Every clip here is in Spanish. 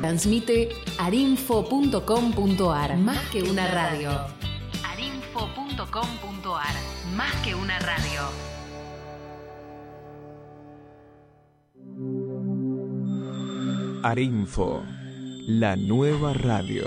Transmite arinfo.com.ar. Más que una radio. Arinfo.com.ar. Más que una radio. Arinfo, la nueva radio.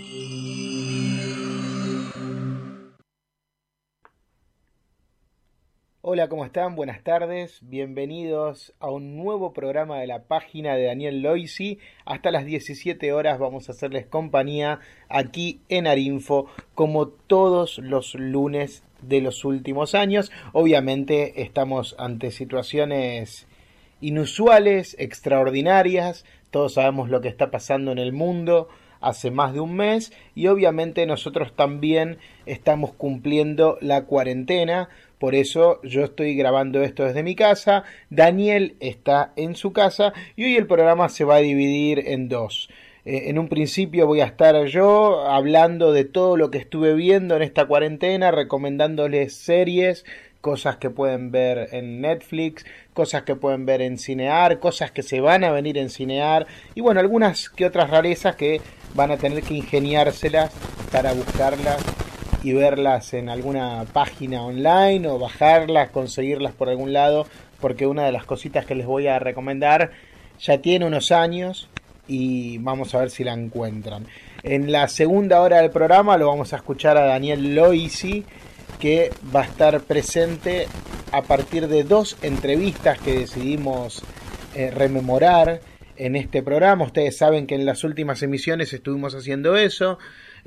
Hola, ¿cómo están? Buenas tardes, bienvenidos a un nuevo programa de la página de Daniel Loisi. Hasta las 17 horas vamos a hacerles compañía aquí en Arinfo, como todos los lunes de los últimos años. Obviamente estamos ante situaciones inusuales, extraordinarias. Todos sabemos lo que está pasando en el mundo hace más de un mes y obviamente nosotros también estamos cumpliendo la cuarentena. Por eso yo estoy grabando esto desde mi casa, Daniel está en su casa y hoy el programa se va a dividir en dos. En un principio voy a estar yo hablando de todo lo que estuve viendo en esta cuarentena, recomendándoles series, cosas que pueden ver en Netflix, cosas que pueden ver en Cinear, cosas que se van a venir en Cinear y bueno, algunas que otras rarezas que van a tener que ingeniárselas para buscarlas y verlas en alguna página online o bajarlas, conseguirlas por algún lado, porque una de las cositas que les voy a recomendar ya tiene unos años y vamos a ver si la encuentran. En la segunda hora del programa lo vamos a escuchar a Daniel Loisi, que va a estar presente a partir de dos entrevistas que decidimos rememorar en este programa. Ustedes saben que en las últimas emisiones estuvimos haciendo eso,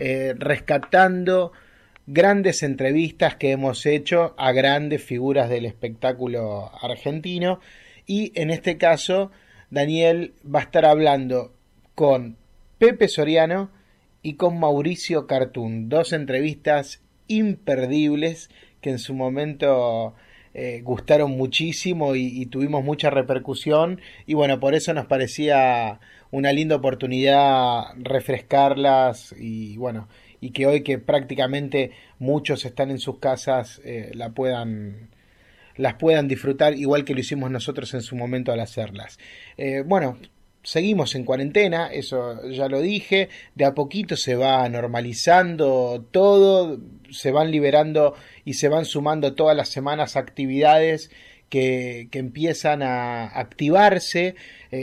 rescatando grandes entrevistas que hemos hecho a grandes figuras del espectáculo argentino y en este caso Daniel va a estar hablando con Pepe Soriano y con Mauricio Cartún, dos entrevistas imperdibles que en su momento gustaron muchísimo y tuvimos mucha repercusión y bueno, por eso nos parecía una linda oportunidad refrescarlas y bueno, y que hoy que prácticamente muchos están en sus casas las puedan disfrutar igual que lo hicimos nosotros en su momento al hacerlas. Bueno, seguimos en cuarentena, eso ya lo dije, de a poquito se va normalizando todo, se van liberando y se van sumando todas las semanas actividades que empiezan a activarse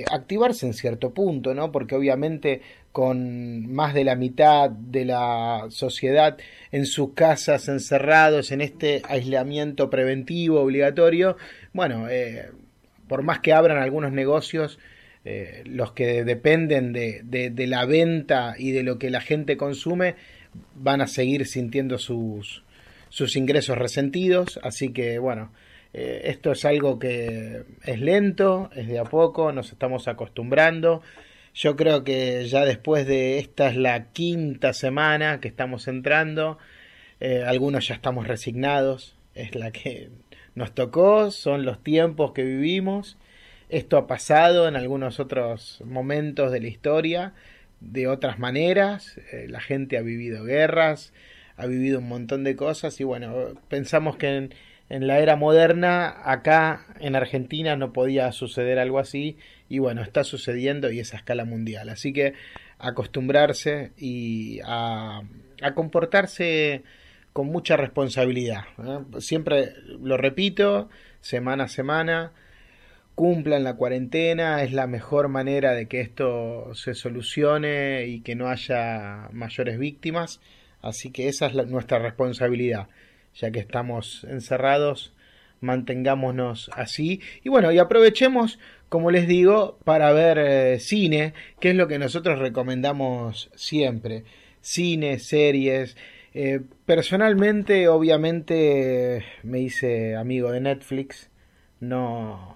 en cierto punto, ¿no? Porque obviamente con más de la mitad de la sociedad en sus casas encerrados en este aislamiento preventivo obligatorio, bueno, por más que abran algunos negocios, los que dependen de la venta y de lo que la gente consume van a seguir sintiendo sus ingresos resentidos, así que bueno, esto es algo que es lento, es de a poco, nos estamos acostumbrando. Yo creo que ya después de esta es la quinta semana que estamos entrando, algunos ya estamos resignados, es la que nos tocó, son los tiempos que vivimos. Esto ha pasado en algunos otros momentos de la historia, de otras maneras, la gente ha vivido guerras, ha vivido un montón de cosas y bueno, pensamos que en la era moderna, acá en Argentina no podía suceder algo así y bueno, está sucediendo y es a escala mundial. Así que acostumbrarse y a comportarse con mucha responsabilidad, ¿eh? Siempre lo repito, semana a semana, cumplan la cuarentena, es la mejor manera de que esto se solucione y que no haya mayores víctimas. Así que esa es nuestra responsabilidad. Ya que estamos encerrados, mantengámonos así. Y bueno, y aprovechemos, como les digo, para ver cine, que es lo que nosotros recomendamos siempre. Cine, series. Personalmente, obviamente, me hice amigo de Netflix. No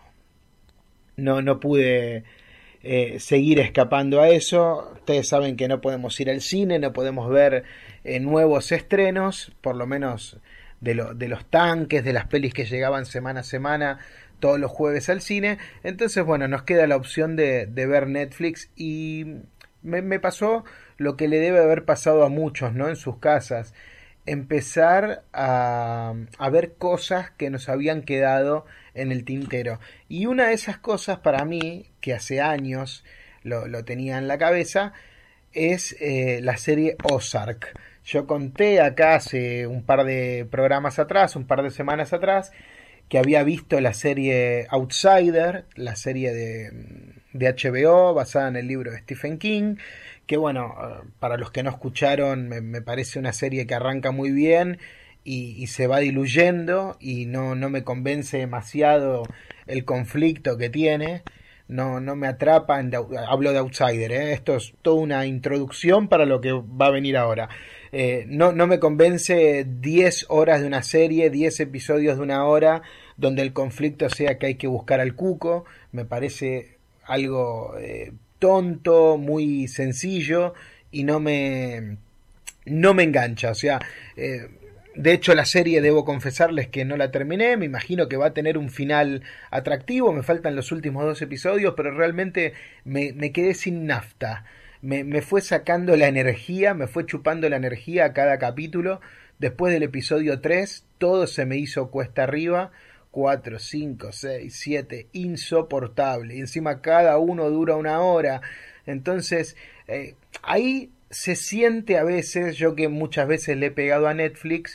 pude seguir escapando a eso. Ustedes saben que no podemos ir al cine, no podemos ver nuevos estrenos, por lo menos de los tanques, de las pelis que llegaban semana a semana, todos los jueves al cine. Entonces, bueno, nos queda la opción de ver Netflix y me pasó lo que le debe haber pasado a muchos, ¿no? En sus casas. Empezar a ver cosas que nos habían quedado en el tintero. Y una de esas cosas para mí, que hace años lo tenía en la cabeza, es la serie Ozark. Yo conté acá hace un par de programas atrás, un par de semanas atrás, que había visto la serie Outsider, la serie de HBO basada en el libro de Stephen King, que bueno, para los que no escucharon, me parece una serie que arranca muy bien y se va diluyendo y no me convence demasiado el conflicto que tiene. No me atrapa, hablo de Outsider, esto es toda una introducción para lo que va a venir ahora. No me convence 10 horas de una serie, 10 episodios de una hora, donde el conflicto sea que hay que buscar al cuco. Me parece algo tonto, muy sencillo, y no me engancha. O sea, de hecho la serie, debo confesarles que no la terminé, me imagino que va a tener un final atractivo, me faltan los últimos 2 episodios, pero realmente me quedé sin nafta. Me fue sacando la energía, me fue chupando la energía a cada capítulo. Después del episodio 3, todo se me hizo cuesta arriba. 4, 5, 6, 7, insoportable. Y encima cada uno dura 1 hora. Entonces, ahí se siente a veces, yo que muchas veces le he pegado a Netflix,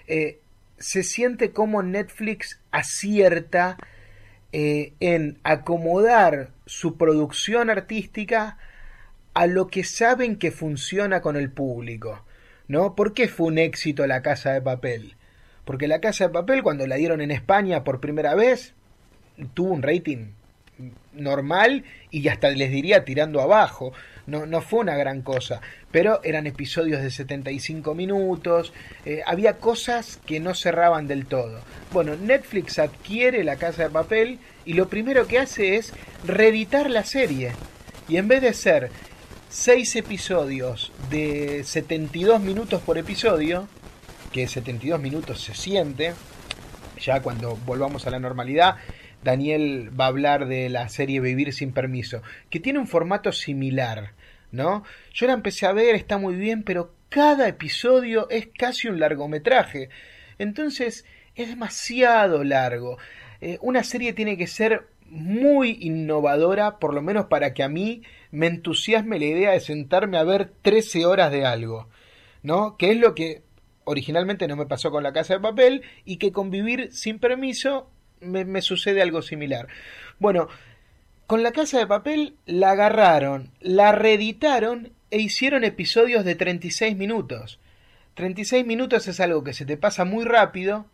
se siente como Netflix acierta en acomodar su producción artística a lo que saben que funciona con el público, ¿no? ¿Por qué fue un éxito La Casa de Papel? Porque La Casa de Papel, cuando la dieron en España por primera vez, tuvo un rating normal y hasta les diría tirando abajo. No fue una gran cosa, pero eran episodios de 75 minutos, había cosas que no cerraban del todo. Bueno, Netflix adquiere La Casa de Papel y lo primero que hace es reeditar la serie. Y en vez de ser 6 episodios de 72 minutos por episodio, que 72 minutos se siente, ya cuando volvamos a la normalidad, Daniel va a hablar de la serie Vivir sin Permiso, que tiene un formato similar, ¿no? Yo la empecé a ver, está muy bien, pero cada episodio es casi un largometraje, entonces es demasiado largo. Una serie tiene que ser muy innovadora, por lo menos para que a mí me entusiasme la idea de sentarme a ver 13 horas de algo, ¿no? Que es lo que originalmente no me pasó con La Casa de Papel y que con Vivir sin Permiso me sucede algo similar. Bueno, con La Casa de Papel la agarraron, la reeditaron e hicieron episodios de 36 minutos. 36 minutos es algo que se te pasa muy rápido.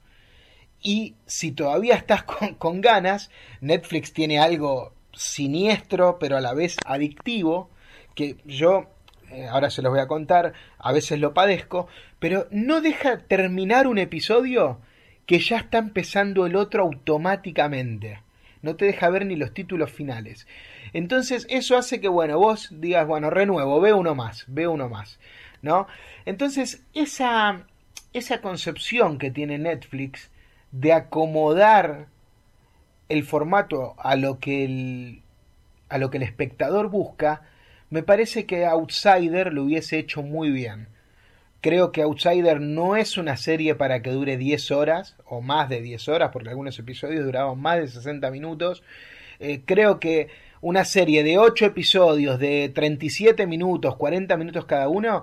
Y si todavía estás con ganas, Netflix tiene algo siniestro, pero a la vez adictivo, que yo, ahora se los voy a contar, a veces lo padezco, pero no deja terminar un episodio que ya está empezando el otro automáticamente. No te deja ver ni los títulos finales. Entonces eso hace que, bueno, vos digas, bueno, renuevo, veo uno más, ¿no? Entonces esa concepción que tiene Netflix de acomodar el formato a lo que el espectador busca, me parece que Outsider lo hubiese hecho muy bien. Creo que Outsider no es una serie para que dure 10 horas o más de 10 horas, porque algunos episodios duraban más de 60 minutos. Creo que una serie de 8 episodios de 37 minutos, 40 minutos cada uno,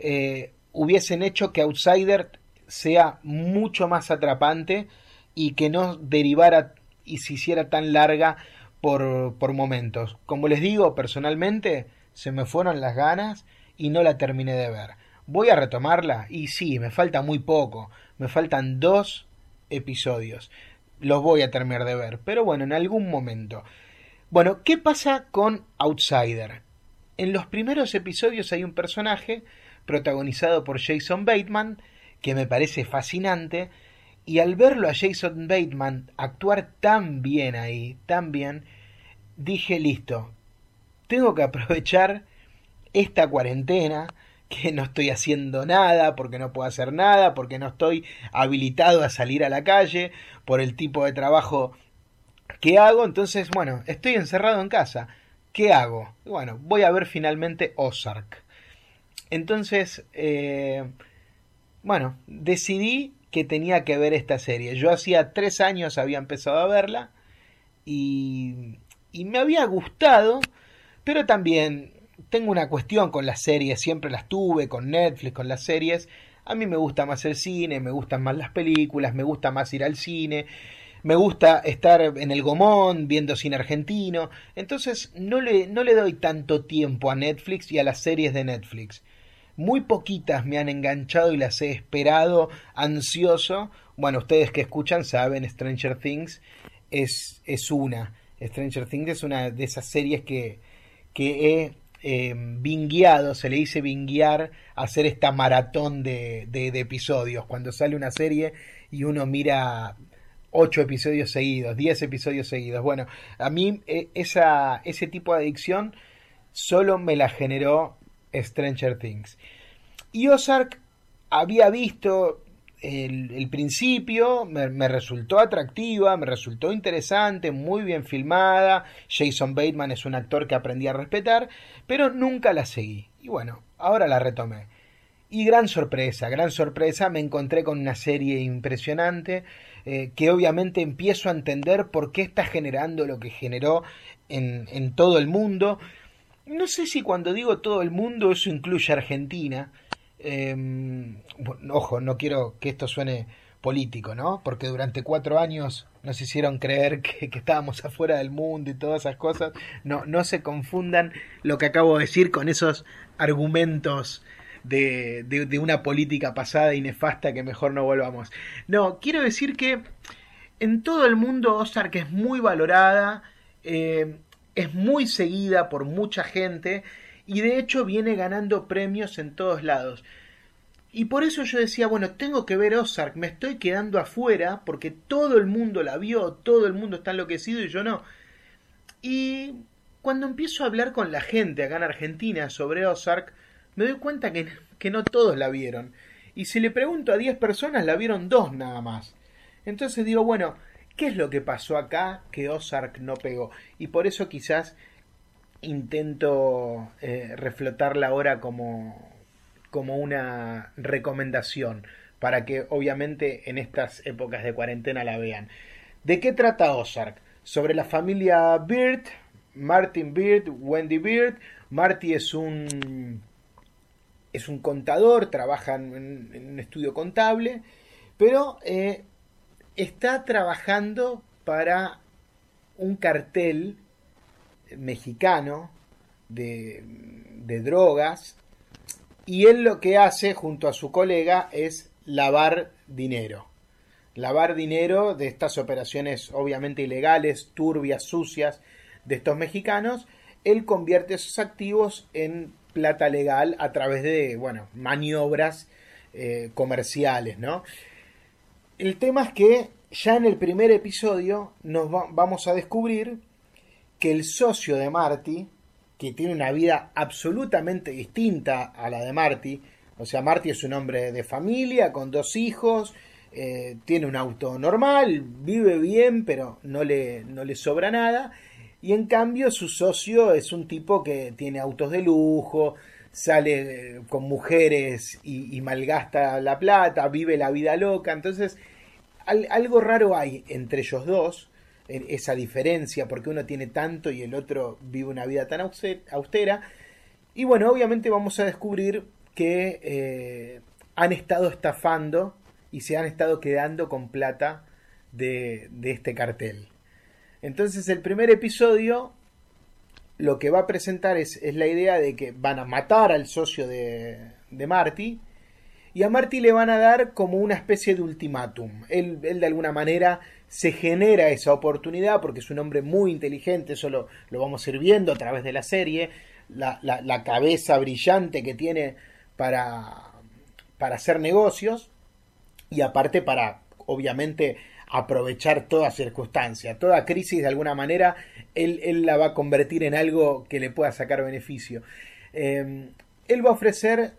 hubiesen hecho que Outsider sea mucho más atrapante y que no derivara y se hiciera tan larga por momentos. Como les digo, personalmente se me fueron las ganas y no la terminé de ver. ¿Voy a retomarla? Y sí, me falta muy poco, me faltan 2 episodios. Los voy a terminar de ver, pero bueno, en algún momento. Bueno, ¿qué pasa con Outsider? En los primeros episodios hay un personaje protagonizado por Jason Bateman, que me parece fascinante, y al verlo a Jason Bateman actuar tan bien ahí, tan bien, dije, listo, tengo que aprovechar esta cuarentena, que no estoy haciendo nada, porque no puedo hacer nada, porque no estoy habilitado a salir a la calle, por el tipo de trabajo que hago, entonces, bueno, estoy encerrado en casa, ¿qué hago? Bueno, voy a ver finalmente Ozark. Entonces, bueno, decidí que tenía que ver esta serie. Yo hacía 3 años había empezado a verla y me había gustado, pero también tengo una cuestión con las series, siempre las tuve, con Netflix, con las series. A mí me gusta más el cine, me gustan más las películas, me gusta más ir al cine, me gusta estar en el Gomón viendo cine argentino. Entonces no le doy tanto tiempo a Netflix y a las series de Netflix. Muy poquitas me han enganchado y las he esperado ansioso. Bueno, ustedes que escuchan saben, Stranger Things es una. Stranger Things es una de esas series que he bingueado, se le dice binguear, hacer esta maratón de episodios. Cuando sale una serie y uno mira 8 episodios seguidos, 10 episodios seguidos. Bueno, a mí ese tipo de adicción solo me la generó Stranger Things. Y Ozark había visto el principio, me resultó atractiva, me resultó interesante, muy bien filmada. Jason Bateman es un actor que aprendí a respetar, pero nunca la seguí. Y bueno, ahora la retomé. Y gran sorpresa, me encontré con una serie impresionante, que obviamente empiezo a entender por qué está generando lo que generó en todo el mundo. No sé si cuando digo todo el mundo eso incluye Argentina. Bueno, ojo, no quiero que esto suene político, ¿no? Porque durante 4 años nos hicieron creer que estábamos afuera del mundo y todas esas cosas. No se confundan lo que acabo de decir con esos argumentos de una política pasada y nefasta que mejor no volvamos. No, quiero decir que en todo el mundo Ozark es muy valorada, es muy seguida por mucha gente y de hecho viene ganando premios en todos lados. Y por eso yo decía, bueno, tengo que ver Ozark, me estoy quedando afuera porque todo el mundo la vio, todo el mundo está enloquecido y yo no. Y cuando empiezo a hablar con la gente acá en Argentina sobre Ozark, me doy cuenta que no todos la vieron. Y si le pregunto a 10 personas, la vieron 2 nada más. Entonces digo, bueno, ¿qué es lo que pasó acá que Ozark no pegó? Y por eso quizás intento reflotarla ahora como una recomendación, para que obviamente en estas épocas de cuarentena la vean. ¿De qué trata Ozark? Sobre la familia Byrde, Martin Byrde, Wendy Byrde. Marty es un contador, trabaja en un estudio contable, pero está trabajando para un cartel mexicano de drogas, y él lo que hace junto a su colega es lavar dinero de estas operaciones obviamente ilegales, turbias, sucias de estos mexicanos. Él convierte esos activos en plata legal a través de, bueno, maniobras comerciales, ¿no? El tema es que ya en el primer episodio vamos a descubrir que el socio de Marty, que tiene una vida absolutamente distinta a la de Marty, o sea, Marty es un hombre de familia, con 2 hijos, tiene un auto normal, vive bien, pero no le sobra nada, y en cambio su socio es un tipo que tiene autos de lujo, sale con mujeres y malgasta la plata, vive la vida loca. Entonces algo raro hay entre ellos dos, esa diferencia, porque uno tiene tanto y el otro vive una vida tan austera. Y bueno, obviamente vamos a descubrir que han estado estafando y se han estado quedando con plata de este cartel. Entonces el primer episodio lo que va a presentar es la idea de que van a matar al socio de Marty, y a Marty le van a dar como una especie de ultimátum. Él de alguna manera se genera esa oportunidad porque es un hombre muy inteligente, eso lo vamos a ir viendo a través de la serie, la cabeza brillante que tiene para hacer negocios, y aparte para, obviamente, aprovechar toda circunstancia, toda crisis de alguna manera, él la va a convertir en algo que le pueda sacar beneficio. Él va a ofrecer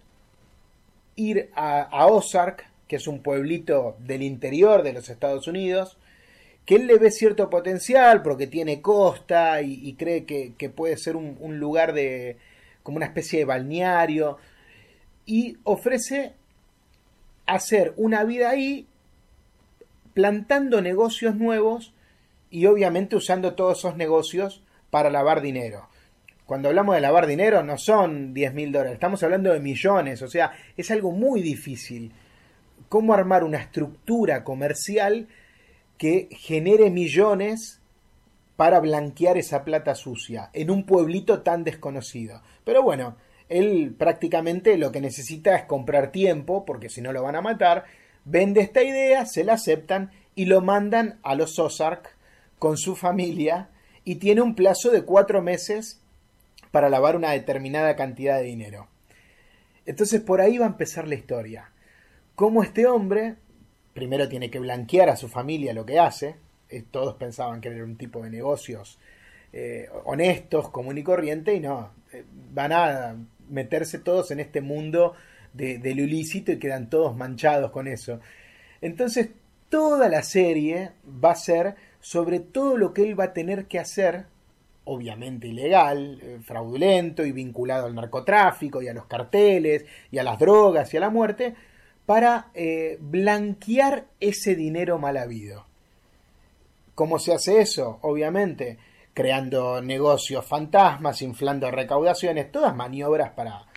ir a Ozark, que es un pueblito del interior de los Estados Unidos, que él le ve cierto potencial porque tiene costa y cree que puede ser un lugar como una especie de balneario, y ofrece hacer una vida ahí plantando negocios nuevos y obviamente usando todos esos negocios para lavar dinero. cuando hablamos de lavar dinero no son $10.000, estamos hablando de millones, o sea, es algo muy difícil. ¿Cómo armar una estructura comercial que genere millones para blanquear esa plata sucia en un pueblito tan desconocido? Pero bueno, él prácticamente lo que necesita es comprar tiempo, porque si no lo van a matar, vende esta idea, se la aceptan y lo mandan a los Ozark con su familia y tiene un plazo de 4 meses para lavar una determinada cantidad de dinero. Entonces por ahí va a empezar la historia. Cómo este hombre primero tiene que blanquear a su familia lo que hace. Todos pensaban que era un tipo de negocios honestos, común y corriente, y no, van a meterse todos en este mundo de lo ilícito y quedan todos manchados con eso. Entonces toda la serie va a ser sobre todo lo que él va a tener que hacer, obviamente ilegal, fraudulento y vinculado al narcotráfico y a los carteles y a las drogas y a la muerte, para blanquear ese dinero mal habido. ¿Cómo se hace eso? Obviamente creando negocios fantasmas, inflando recaudaciones, todas maniobras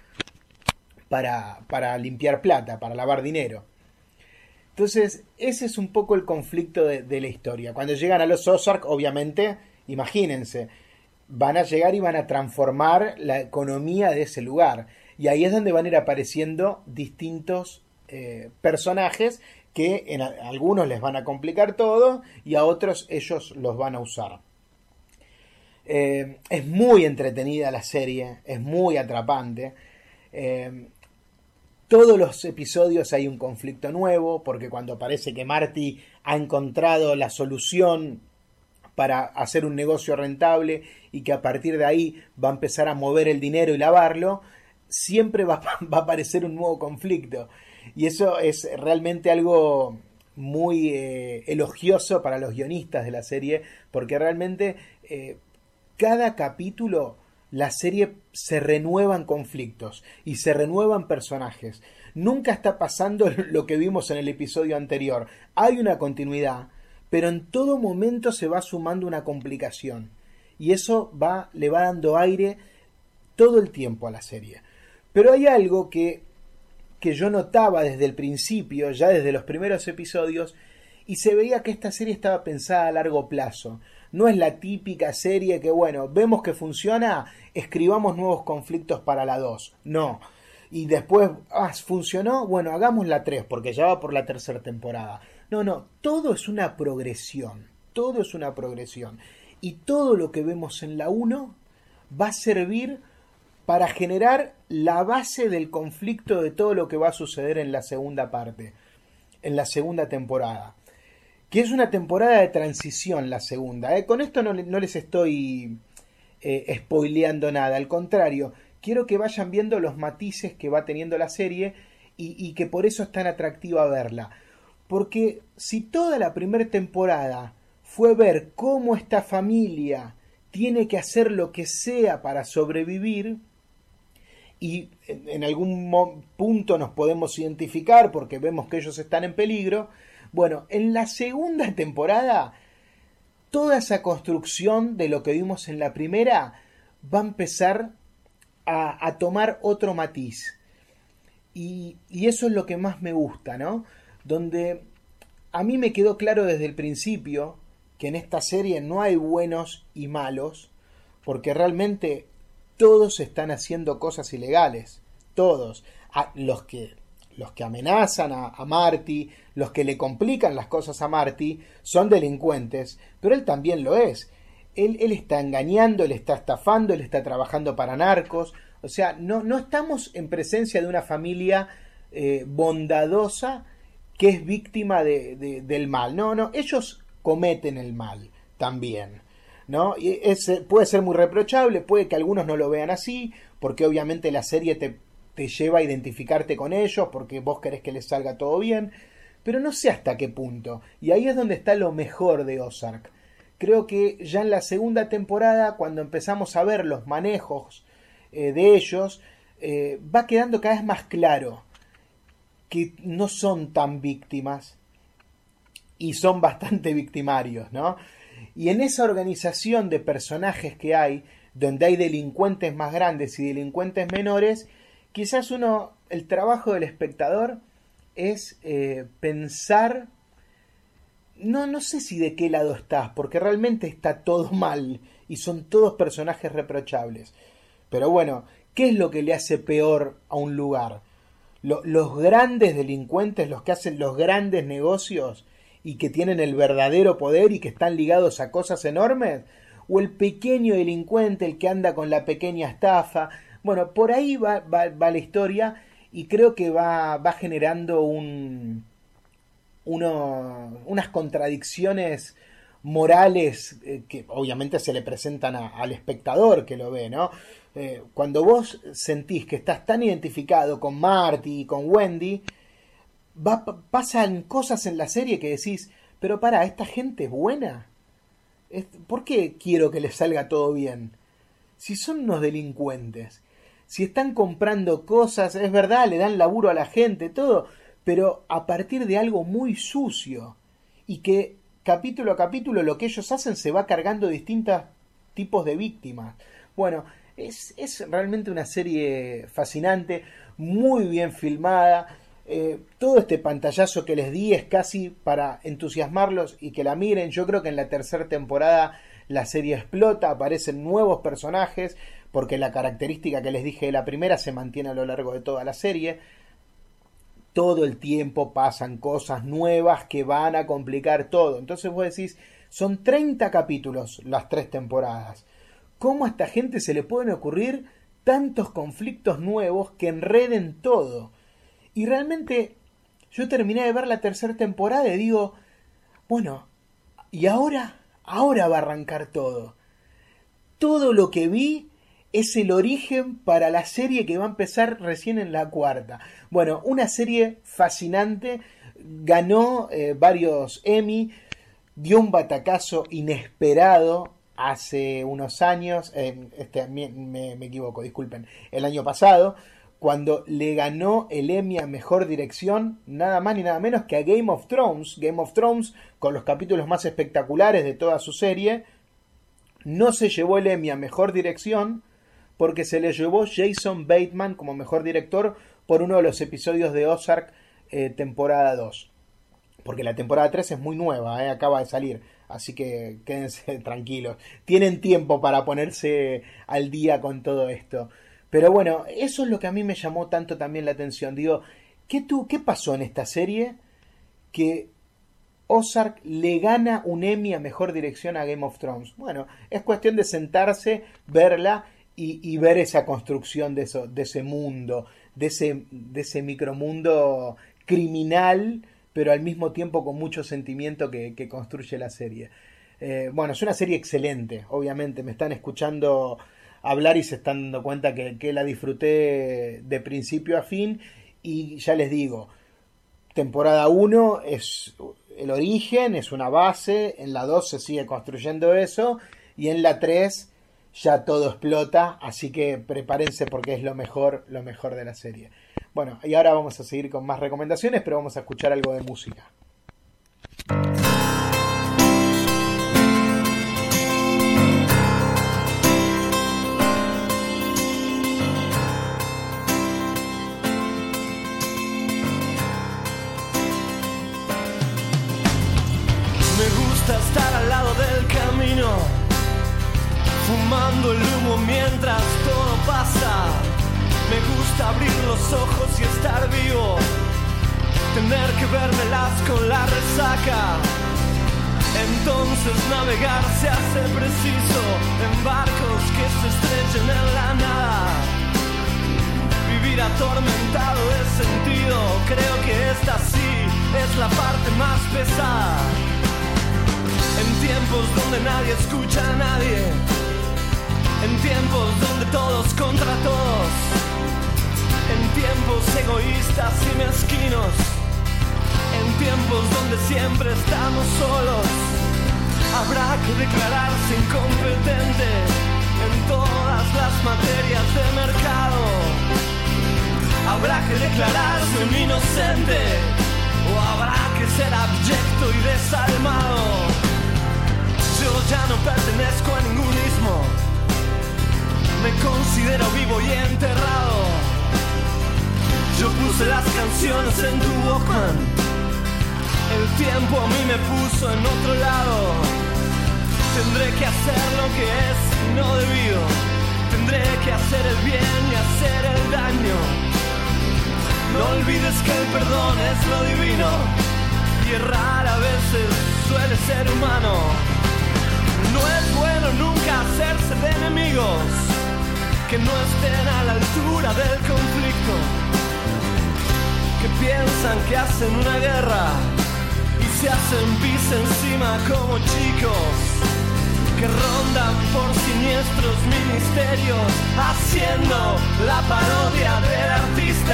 para limpiar plata, para lavar dinero. Entonces, ese es un poco el conflicto de la historia. Cuando llegan a los Ozark, obviamente, imagínense, van a llegar y van a transformar la economía de ese lugar. Y ahí es donde van a ir apareciendo distintos personajes que a algunos les van a complicar todo y a otros ellos los van a usar. Es muy entretenida la serie, es muy atrapante. Todos los episodios hay un conflicto nuevo, porque cuando parece que Marty ha encontrado la solución para hacer un negocio rentable y que a partir de ahí va a empezar a mover el dinero y lavarlo, siempre va a aparecer un nuevo conflicto. Y eso es realmente algo muy elogioso para los guionistas de la serie, porque realmente cada capítulo la serie se renuevan conflictos y se renuevan personajes. Nunca está pasando lo que vimos en el episodio anterior. Hay una continuidad, pero en todo momento se va sumando una complicación. Y eso le va dando aire todo el tiempo a la serie. Pero hay algo que yo notaba desde el principio, ya desde los primeros episodios, y se veía que esta serie estaba pensada a largo plazo. No es la típica serie que, bueno, vemos que funciona, escribamos nuevos conflictos para la 2. No. Y después, funcionó, bueno, hagamos la 3, porque ya va por la tercera temporada. No, todo es una progresión. Todo es una progresión. Y todo lo que vemos en la 1 va a servir para generar la base del conflicto de todo lo que va a suceder en la segunda parte, en la segunda temporada. Que es una temporada de transición la segunda. Con esto no les estoy spoileando nada, al contrario, quiero que vayan viendo los matices que va teniendo la serie y que por eso es tan atractiva verla. Porque si toda la primera temporada fue ver cómo esta familia tiene que hacer lo que sea para sobrevivir, y en algún punto nos podemos identificar porque vemos que ellos están en peligro, bueno, en la segunda temporada toda esa construcción de lo que vimos en la primera va a empezar a tomar otro matiz. Y eso es lo que más me gusta, ¿no? Donde a mí me quedó claro desde el principio que en esta serie no hay buenos y malos, porque realmente todos están haciendo cosas ilegales. Todos. Los que amenazan a Marty, los que le complican las cosas a Marty, son delincuentes, pero él también lo es. Él está engañando, él está estafando, él está trabajando para narcos. O sea, no estamos en presencia de una familia bondadosa que es víctima del mal. No, ellos cometen el mal también, ¿no? Y puede ser muy reprochable, puede que algunos no lo vean así, porque obviamente la serie te lleva a identificarte con ellos, porque vos querés que les salga todo bien, pero no sé hasta qué punto. Y ahí es donde está lo mejor de Ozark. Creo que ya en la segunda temporada, cuando empezamos a ver los manejos de ellos, va quedando cada vez más claro que no son tan víctimas y son bastante victimarios, ¿no? Y en esa organización de personajes que hay, donde hay delincuentes más grandes y delincuentes menores, quizás el trabajo del espectador es pensar, no sé si de qué lado estás, porque realmente está todo mal y son todos personajes reprochables. Pero bueno, ¿qué es lo que le hace peor a un lugar? Los grandes delincuentes, los que hacen los grandes negocios y que tienen el verdadero poder y que están ligados a cosas enormes, o el pequeño delincuente, el que anda con la pequeña estafa. Bueno, por ahí va la historia, y creo que va generando unas contradicciones morales que obviamente se le presentan al espectador que lo ve, ¿no? Cuando vos sentís que estás tan identificado con Marty y con Wendy, pasan cosas en la serie que decís, pero pará, ¿esta gente es buena? ¿Por qué quiero que les salga todo bien? Si son unos delincuentes, si están comprando cosas, es verdad, le dan laburo a la gente, todo, pero a partir de algo muy sucio, y que capítulo a capítulo lo que ellos hacen se va cargando distintos tipos de víctimas. Bueno, es realmente una serie fascinante, muy bien filmada. Todo este pantallazo que les di es casi para entusiasmarlos y que la miren. Yo creo que en la tercera temporada la serie explota, aparecen nuevos personajes, porque la característica que les dije de la primera se mantiene a lo largo de toda la serie. Todo el tiempo pasan cosas nuevas que van a complicar todo. Entonces vos decís, son 30 capítulos las 3 temporadas. ¿Cómo a esta gente se le pueden ocurrir tantos conflictos nuevos que enreden todo? Y realmente yo terminé de ver la tercera temporada y digo, bueno, ¿y ahora? Ahora va a arrancar todo. Todo lo que vi es el origen para la serie que va a empezar recién en la cuarta. Bueno, una serie fascinante, ganó varios Emmy, dio un batacazo inesperado hace unos años, me equivoco, disculpen, el año pasado, cuando le ganó el Emmy a Mejor Dirección, nada más ni nada menos que a Game of Thrones. Game of Thrones, con los capítulos más espectaculares de toda su serie, no se llevó el Emmy a Mejor Dirección, porque se le llevó Jason Bateman como mejor director por uno de los episodios de Ozark temporada 2. Porque la temporada 3 es muy nueva, acaba de salir, así que quédense tranquilos. Tienen tiempo para ponerse al día con todo esto. Pero bueno, eso es lo que a mí me llamó tanto también la atención. Digo, ¿qué pasó en esta serie? Que Ozark le gana un Emmy a Mejor Dirección a Game of Thrones. Bueno, es cuestión de sentarse, verla y ver esa construcción de ese mundo, de ese micromundo criminal, pero al mismo tiempo con mucho sentimiento que construye la serie. Bueno, es una serie excelente, obviamente. Me están escuchando hablar y se están dando cuenta que la disfruté de principio a fin. Y ya les digo, temporada 1 es el origen, es una base. En la 2 se sigue construyendo eso. Y en la 3 ya todo explota. Así que prepárense porque es lo mejor de la serie. Bueno, y ahora vamos a seguir con más recomendaciones, pero vamos a escuchar algo de música. Estar al lado del camino, fumando el humo mientras todo pasa. Me gusta abrir los ojos y estar vivo, tener que vérmelas con la resaca. Entonces navegar se hace preciso en barcos que se estrechen en la nada. Vivir atormentado de sentido, creo que esta sí es la parte más pesada. En tiempos donde nadie escucha a nadie, en tiempos donde todos contra todos, en tiempos egoístas y mezquinos, en tiempos donde siempre estamos solos, habrá que declararse incompetente en todas las materias de mercado. Habrá que declararse un inocente, o habrá que ser abyecto y desalmado. Yo ya no pertenezco a ningún ismo, me considero vivo y enterrado. Yo puse las canciones en tu Walkman, el tiempo a mí me puso en otro lado. Tendré que hacer lo que es no debido, tendré que hacer el bien y hacer el daño. No olvides que el perdón es lo divino, y errar a veces suele ser humano. No es bueno nunca hacerse de enemigos que no estén a la altura del conflicto, que piensan que hacen una guerra y se hacen pis encima como chicos, que rondan por siniestros ministerios haciendo la parodia del artista,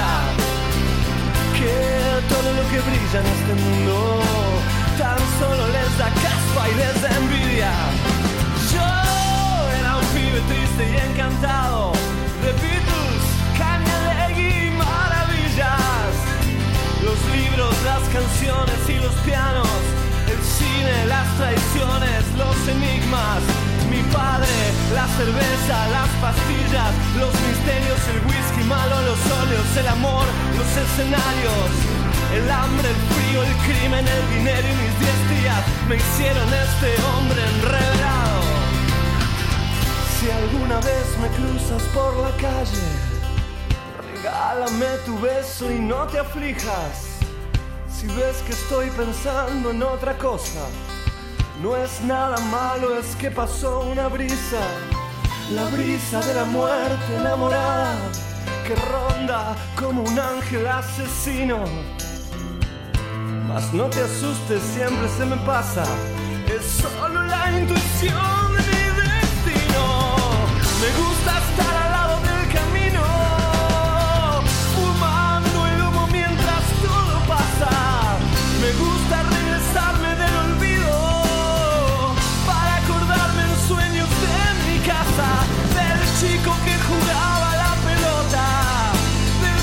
que todo lo que brilla en este mundo tan solo les da caspa y les da envidia. Yo era un pibe triste y encantado de Beatles, Cañalegui y maravillas. Los libros, las canciones y los pianos, el cine, las traiciones, los enigmas, mi padre, la cerveza, las pastillas, los misterios, el whisky malo, los óleos, el amor, los escenarios, el hambre, el frío, el crimen, el dinero y mis 10 días me hicieron este hombre enredado. Si alguna vez me cruzas por la calle, regálame tu beso y no te aflijas. Si ves que estoy pensando en otra cosa, no es nada malo, es que pasó una brisa, la brisa de la muerte enamorada, que ronda como un ángel asesino. Mas no te asustes, siempre se me pasa, es solo la intuición de mi destino. Me gusta estar al lado del camino, fumando el humo mientras todo pasa. Me gusta regresarme del olvido para acordarme en sueños de mi casa, del chico que jugaba la pelota, del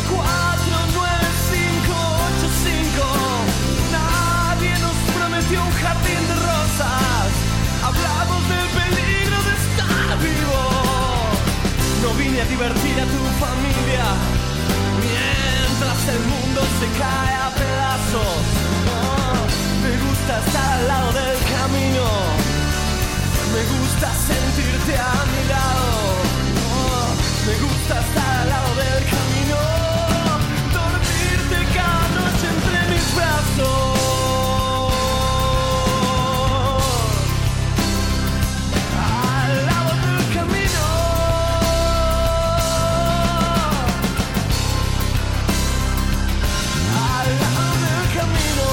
49585. Nadie nos prometió un jardín de rosas, hablamos del peligro de estar vivo. No vine a divertir a tu familia mientras el mundo se cae a pedazos. Me gusta estar al lado del camino, me gusta sentirte a mi lado. Me gusta estar al lado del camino, dormirte cada noche entre mis brazos. Al lado del camino, al lado del camino.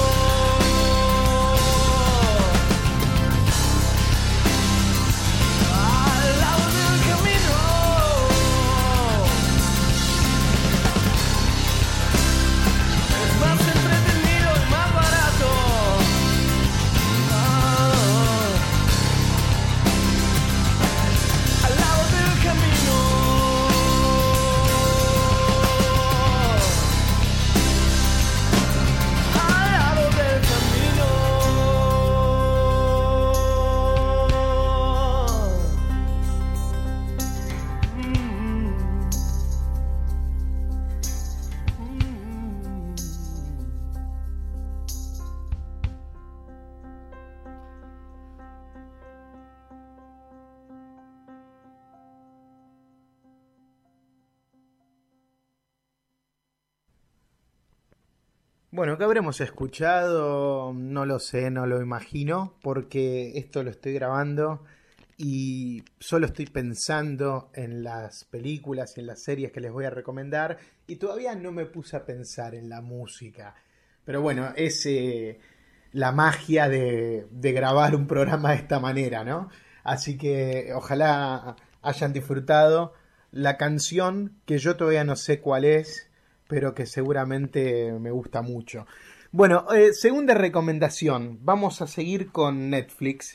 Bueno, ¿qué habremos escuchado? No lo sé, no lo imagino, porque esto lo estoy grabando y solo estoy pensando en las películas y en las series que les voy a recomendar y todavía no me puse a pensar en la música. Pero bueno, es la magia de grabar un programa de esta manera, ¿no? Así que ojalá hayan disfrutado la canción, que yo todavía no sé cuál es, pero que seguramente me gusta mucho. Bueno, segunda recomendación. Vamos a seguir con Netflix.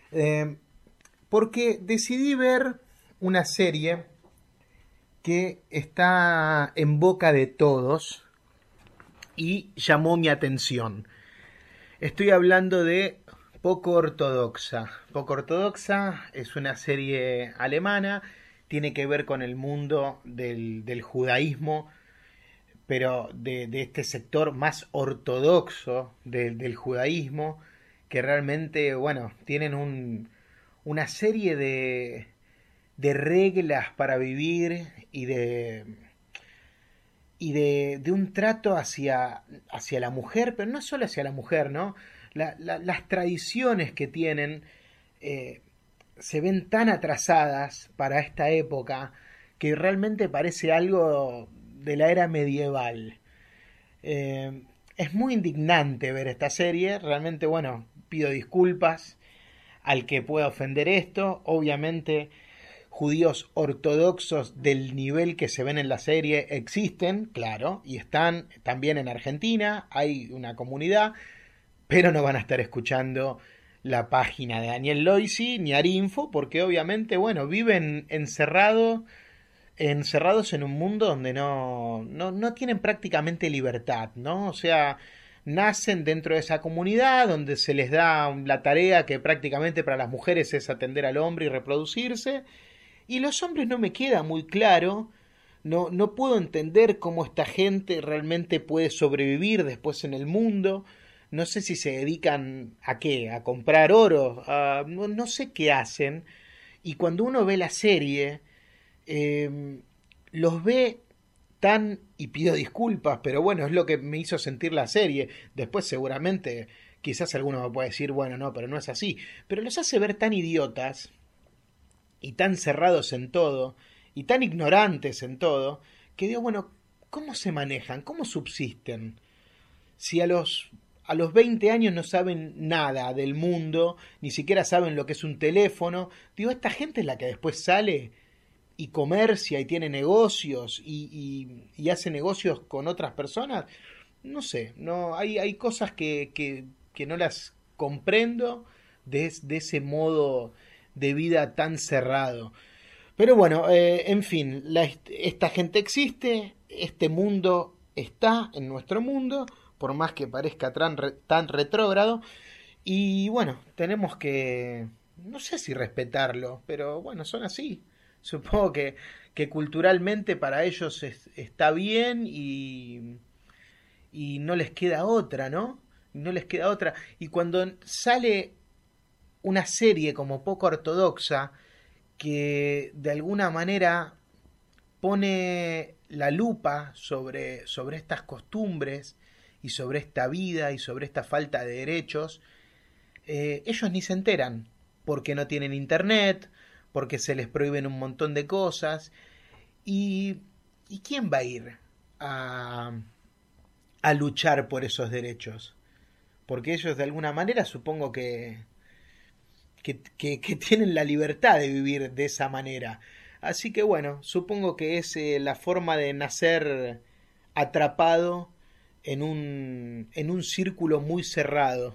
Porque decidí ver una serie que está en boca de todos y llamó mi atención. Estoy hablando de Poco Ortodoxa. Poco Ortodoxa es una serie alemana tiene que ver con el mundo del judaísmo, pero de este sector más ortodoxo del judaísmo, que realmente, bueno, tienen una serie de reglas para vivir y de un trato hacia la mujer, pero no solo hacia la mujer, ¿no? Las tradiciones que tienen se ven tan atrasadas para esta época que realmente parece algo de la era medieval. Es muy indignante ver esta serie, realmente, bueno, pido disculpas al que pueda ofender esto, obviamente judíos ortodoxos del nivel que se ven en la serie existen, claro, y están también en Argentina, hay una comunidad, pero no van a estar escuchando la página de Daniel Loisi ni Arinfo, porque obviamente, bueno, viven encerrados en un mundo donde no tienen prácticamente libertad, ¿no? O sea, nacen dentro de esa comunidad donde se les da la tarea que prácticamente para las mujeres es atender al hombre y reproducirse, y los hombres no me queda muy claro, no puedo entender cómo esta gente realmente puede sobrevivir después en el mundo. No sé si se dedican a qué, a comprar oro, no sé qué hacen. Y cuando uno ve la serie, los ve tan, y pido disculpas, pero bueno, es lo que me hizo sentir la serie. Después seguramente, quizás alguno me puede decir, bueno, no, pero no es así. Pero los hace ver tan idiotas, y tan cerrados en todo, y tan ignorantes en todo, que digo, bueno, ¿cómo se manejan? ¿Cómo subsisten? Si a los 20 años no saben nada del mundo, ni siquiera saben lo que es un teléfono, digo, esta gente es la que después sale y comercia y tiene negocios y hace negocios con otras personas. No sé, no hay cosas que no las comprendo de ese modo de vida tan cerrado. Pero bueno, en fin, esta gente existe, este mundo está en nuestro mundo, por más que parezca tan retrógrado, y bueno, tenemos que, no sé si respetarlo, pero bueno, son así. Supongo que culturalmente para ellos está bien y no les queda otra, ¿no? No les queda otra. Y cuando sale una serie como poco ortodoxa que de alguna manera pone la lupa sobre estas costumbres y sobre esta vida y sobre esta falta de derechos, ellos ni se enteran, porque no tienen internet, porque se les prohíben un montón de cosas, y ¿quién va a ir a luchar por esos derechos? Porque ellos de alguna manera supongo que tienen la libertad de vivir de esa manera. Así que bueno, supongo que es la forma de nacer atrapado en un círculo muy cerrado.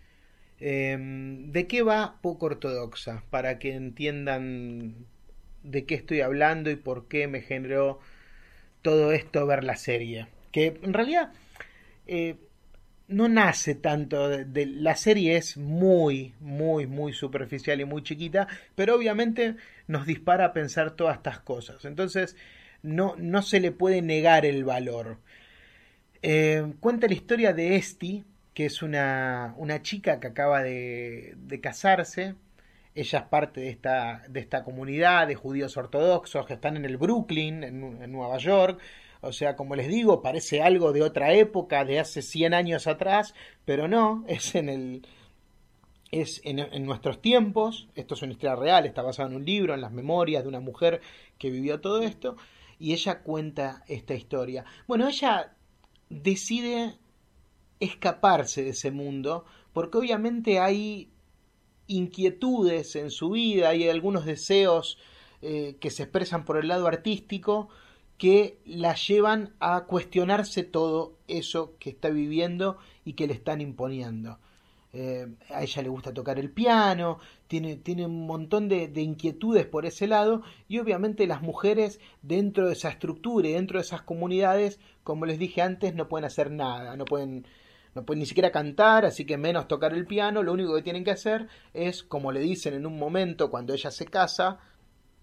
¿De qué va Poco Ortodoxa? Para que entiendan de qué estoy hablando y por qué me generó todo esto ver la serie. Que en realidad no nace tanto la serie es muy superficial y muy chiquita, pero obviamente nos dispara a pensar todas estas cosas. Entonces no se le puede negar el valor. Cuenta la historia de Esti, que es una chica que acaba de casarse. Ella es parte de esta comunidad de judíos ortodoxos que están en el Brooklyn, en Nueva York. O sea, como les digo, parece algo de otra época, de hace 100 años atrás, pero no, es en nuestros tiempos. Esto es una historia real, está basado en un libro, en las memorias de una mujer que vivió todo esto, y ella cuenta esta historia. Bueno, ella decide escaparse de ese mundo, porque obviamente hay inquietudes en su vida, hay algunos deseos que se expresan por el lado artístico, que la llevan a cuestionarse todo eso que está viviendo y que le están imponiendo. A ella le gusta tocar el piano, tiene un montón de inquietudes por ese lado, y obviamente las mujeres dentro de esa estructura y dentro de esas comunidades, como les dije antes, no pueden hacer nada, no pueden ni siquiera cantar, así que menos tocar el piano. Lo único que tienen que hacer es, como le dicen en un momento cuando ella se casa,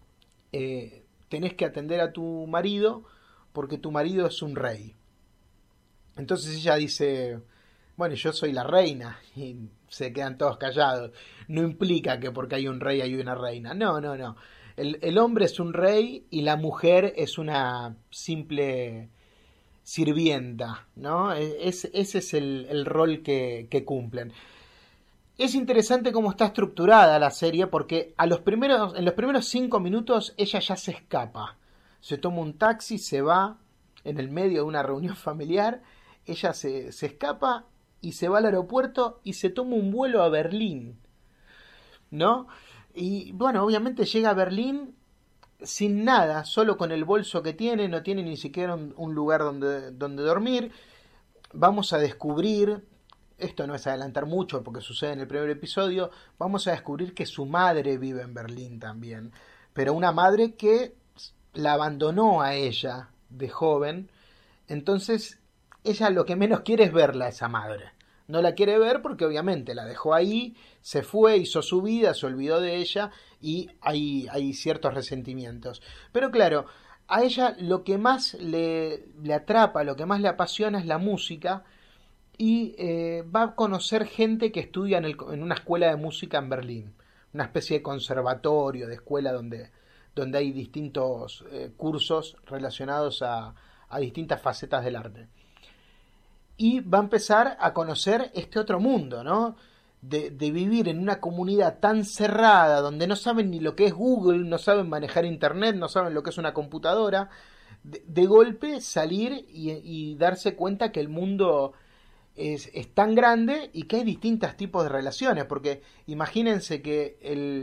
tenés que atender a tu marido porque tu marido es un rey. Entonces ella dice, bueno, yo soy la reina, y se quedan todos callados. No implica que porque hay un rey hay una reina. No, no, no. El hombre es un rey y la mujer es una simple sirvienta, ¿no? Ese es el rol que cumplen. Es interesante cómo está estructurada la serie porque en los primeros 5 minutos ella ya se escapa. Se toma un taxi, se va en el medio de una reunión familiar, ella se escapa y se va al aeropuerto y se toma un vuelo a Berlín, ¿no? Y bueno, obviamente llega a Berlín sin nada, solo con el bolso que tiene, no tiene ni siquiera un lugar donde dormir. Vamos a descubrir, esto no es adelantar mucho porque sucede en el primer episodio, vamos a descubrir que su madre vive en Berlín también, pero una madre que la abandonó a ella de joven, entonces ella lo que menos quiere es verla a esa madre. No la quiere ver porque obviamente la dejó ahí, se fue, hizo su vida, se olvidó de ella y hay ciertos resentimientos. Pero claro, a ella lo que más le atrapa, lo que más le apasiona es la música y va a conocer gente que estudia en una escuela de música en Berlín, una especie de conservatorio, de escuela donde hay distintos cursos relacionados a distintas facetas del arte. Y va a empezar a conocer este otro mundo, ¿no? De vivir en una comunidad tan cerrada, donde no saben ni lo que es Google, no saben manejar internet, no saben lo que es una computadora. De golpe salir y darse cuenta que el mundo es tan grande y que hay distintos tipos de relaciones. Porque imagínense que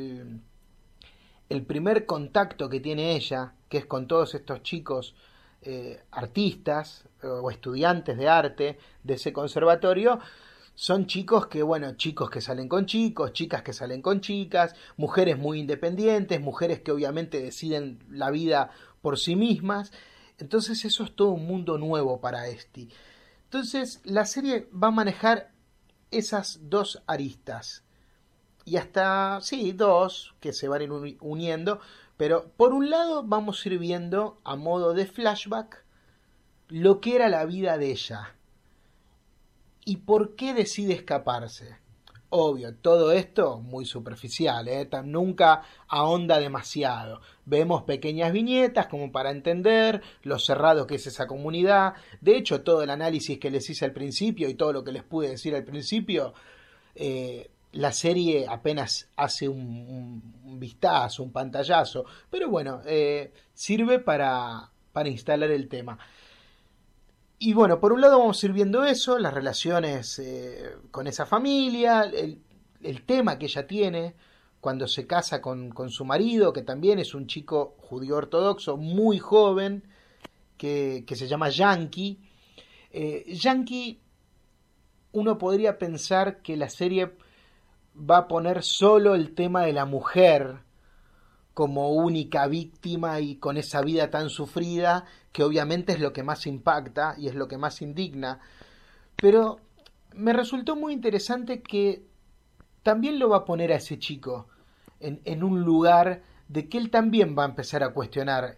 el primer contacto que tiene ella, que es con todos estos chicos artistas o estudiantes de arte de ese conservatorio, son chicos que salen con chicos, chicas que salen con chicas, mujeres muy independientes, mujeres que obviamente deciden la vida por sí mismas. Entonces eso es todo un mundo nuevo para Esti. Entonces la serie va a manejar esas dos aristas y hasta, sí, dos que se van a ir uniendo. Pero por un lado vamos a ir viendo a modo de flashback lo que era la vida de ella y por qué decide escaparse. Obvio, todo esto muy superficial, nunca ahonda demasiado. Vemos pequeñas viñetas como para entender lo cerrado que es esa comunidad. De hecho, todo el análisis que les hice al principio y todo lo que les pude decir al principio, la serie apenas hace un vistazo, un pantallazo, pero bueno, sirve para instalar el tema. Y bueno, por un lado vamos a ir viendo eso, las relaciones con esa familia, el tema que ella tiene cuando se casa con su marido, que también es un chico judío ortodoxo, muy joven, que se llama Yankee. Yankee, uno podría pensar que la serie va a poner solo el tema de la mujer como única víctima y con esa vida tan sufrida, que obviamente es lo que más impacta y es lo que más indigna. Pero me resultó muy interesante que también lo va a poner a ese chico en un lugar de que él también va a empezar a cuestionar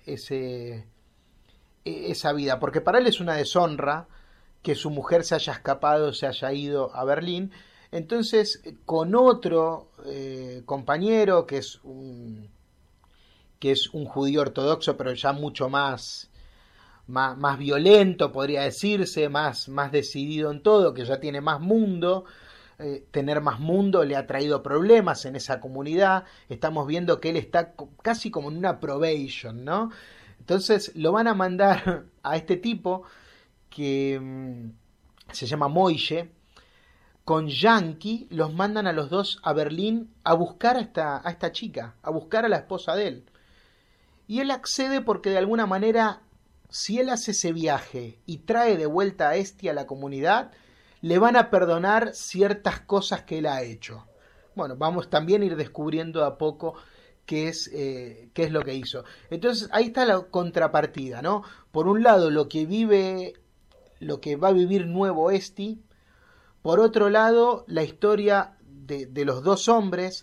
esa vida, porque para él es una deshonra que su mujer se haya escapado, se haya ido a Berlín. Entonces, con otro compañero que es un judío ortodoxo, pero ya mucho más violento, podría decirse, más decidido en todo, que ya tiene más mundo. Tener más mundo le ha traído problemas en esa comunidad. Estamos viendo que él está casi como en una probation, ¿no? Entonces lo van a mandar a este tipo que se llama Moishe. Con Yankee los mandan a los dos a Berlín a buscar a esta chica, a buscar a la esposa de él. Y él accede porque de alguna manera, si él hace ese viaje y trae de vuelta a Esti a la comunidad, le van a perdonar ciertas cosas que él ha hecho. Bueno, vamos también a ir descubriendo a poco qué es lo que hizo. Entonces ahí está la contrapartida, ¿no? Por un lado lo que va a vivir nuevo Esti. Por otro lado, la historia de los dos hombres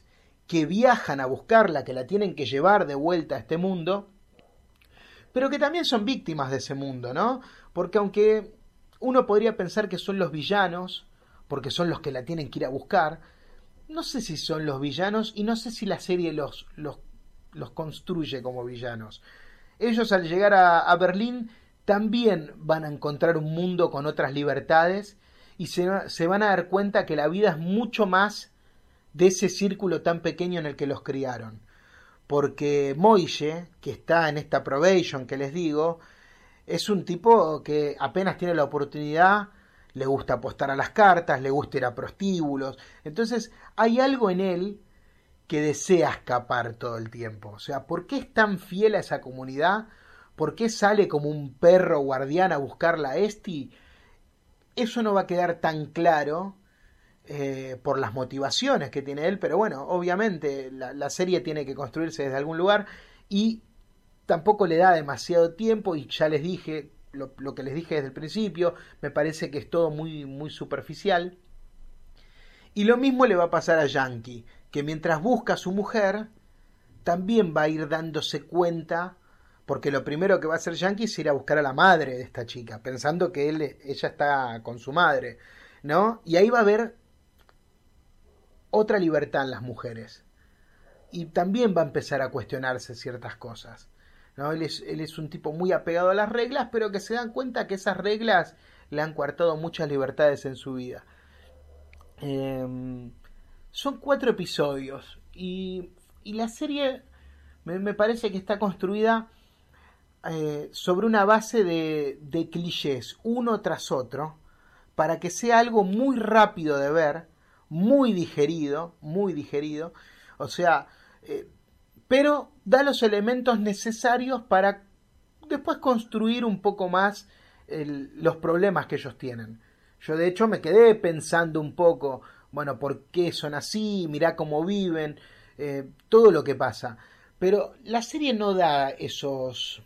que viajan a buscarla, que la tienen que llevar de vuelta a este mundo, pero que también son víctimas de ese mundo, ¿no? Porque aunque uno podría pensar que son los villanos, porque son los que la tienen que ir a buscar, no sé si son los villanos y no sé si la serie los construye como villanos. Ellos al llegar a Berlín también van a encontrar un mundo con otras libertades y se van a dar cuenta que la vida es mucho más de ese círculo tan pequeño en el que los criaron. Porque Moishe, que está en esta probation que les digo, es un tipo que apenas tiene la oportunidad, le gusta apostar a las cartas, le gusta ir a prostíbulos. Entonces hay algo en él que desea escapar todo el tiempo. O sea, ¿por qué es tan fiel a esa comunidad? ¿Por qué sale como un perro guardián a buscarla a Esti? Eso no va a quedar tan claro por las motivaciones que tiene él, pero bueno, obviamente la serie tiene que construirse desde algún lugar y tampoco le da demasiado tiempo, y ya les dije lo que les dije desde el principio, me parece que es todo muy, muy superficial. Y lo mismo le va a pasar a Yankee, que mientras busca a su mujer, también va a ir dándose cuenta, porque lo primero que va a hacer Yankee es ir a buscar a la madre de esta chica, pensando que ella está con su madre, ¿no? Y ahí va a haber otra libertad en las mujeres. Y también va a empezar a cuestionarse ciertas cosas, ¿no? Él es un tipo muy apegado a las reglas, pero que se dan cuenta que esas reglas le han coartado muchas libertades en su vida. Son 4 episodios y la serie me parece que está construida sobre una base de clichés, uno tras otro, para que sea algo muy rápido de ver, muy digerido, o sea, pero da los elementos necesarios para después construir un poco más los problemas que ellos tienen. Yo de hecho me quedé pensando un poco, bueno, ¿por qué son así? Mirá cómo viven, todo lo que pasa. Pero la serie no da esos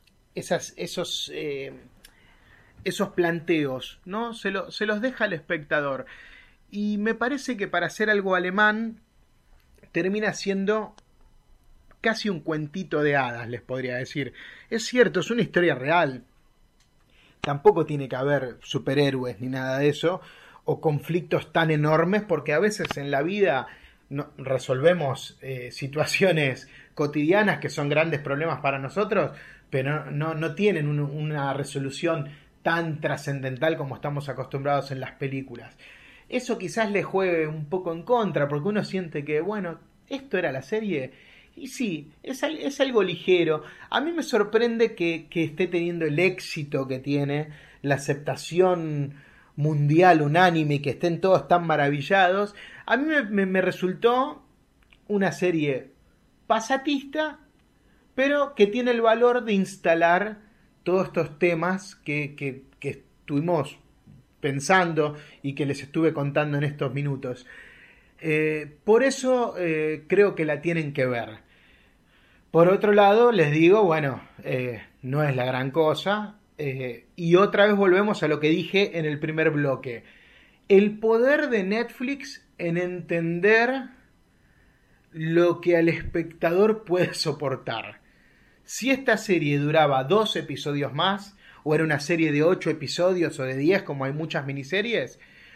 planteos, ¿no? Se los deja al espectador. Y me parece que para hacer algo alemán termina siendo casi un cuentito de hadas, les podría decir. Es cierto, es una historia real. Tampoco tiene que haber superhéroes ni nada de eso, o conflictos tan enormes, porque a veces en la vida resolvemos situaciones cotidianas que son grandes problemas para nosotros, pero no tienen una resolución tan trascendental como estamos acostumbrados en las películas. Eso quizás le juegue un poco en contra, porque uno siente que, bueno, esto era la serie. Y sí, es algo ligero. A mí me sorprende que esté teniendo el éxito que tiene, la aceptación mundial unánime, y que estén todos tan maravillados. A mí me resultó una serie pasatista, pero que tiene el valor de instalar todos estos temas que estuvimos pensando y que les estuve contando en estos minutos. Por eso creo que la tienen que ver. Por otro lado, les digo, bueno, no es la gran cosa. Y otra vez volvemos a lo que dije en el primer bloque. El poder de Netflix en entender lo que al espectador puede soportar. Si esta serie duraba 2 episodios más, o era una serie de 8 episodios o de 10, como hay muchas miniseries,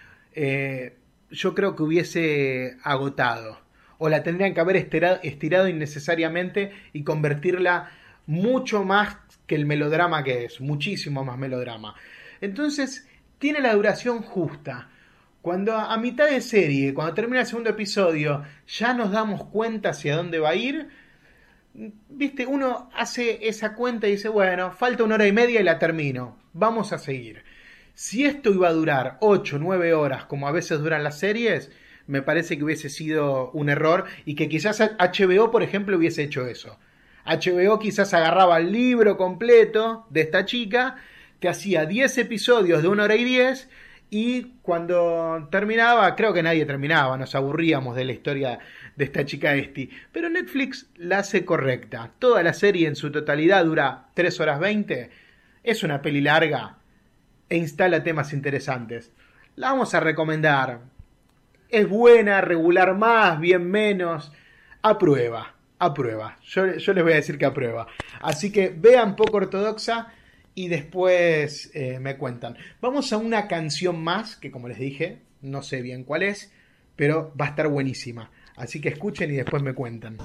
yo creo que hubiese agotado. O la tendrían que haber estirado innecesariamente y convertirla mucho más que el melodrama que es. Muchísimo más melodrama. Entonces, tiene la duración justa. Cuando a mitad de serie, cuando termina el segundo episodio, ya nos damos cuenta hacia dónde va a ir, viste, uno hace esa cuenta y dice, bueno, falta 1 hora y media y la termino. Vamos a seguir. Si esto iba a durar 8 o 9 horas, como a veces duran las series, me parece que hubiese sido un error, y que quizás HBO, por ejemplo, hubiese hecho eso. HBO quizás agarraba el libro completo de esta chica, te hacía 10 episodios de 1 hora y 10, y cuando terminaba, creo que nadie terminaba, nos aburríamos de la historia de esta chica Esti. Pero Netflix la hace correcta. Toda la serie en su totalidad dura 3 horas 20. Es una peli larga e instala temas interesantes. La vamos a recomendar. Es buena, regular más, bien menos. aprueba. Yo les voy a decir que aprueba. Así que vean Poco Ortodoxa y después me cuentan. Vamos a una canción más, que como les dije, no sé bien cuál es, pero va a estar buenísima. Así que escuchen y después me cuentan.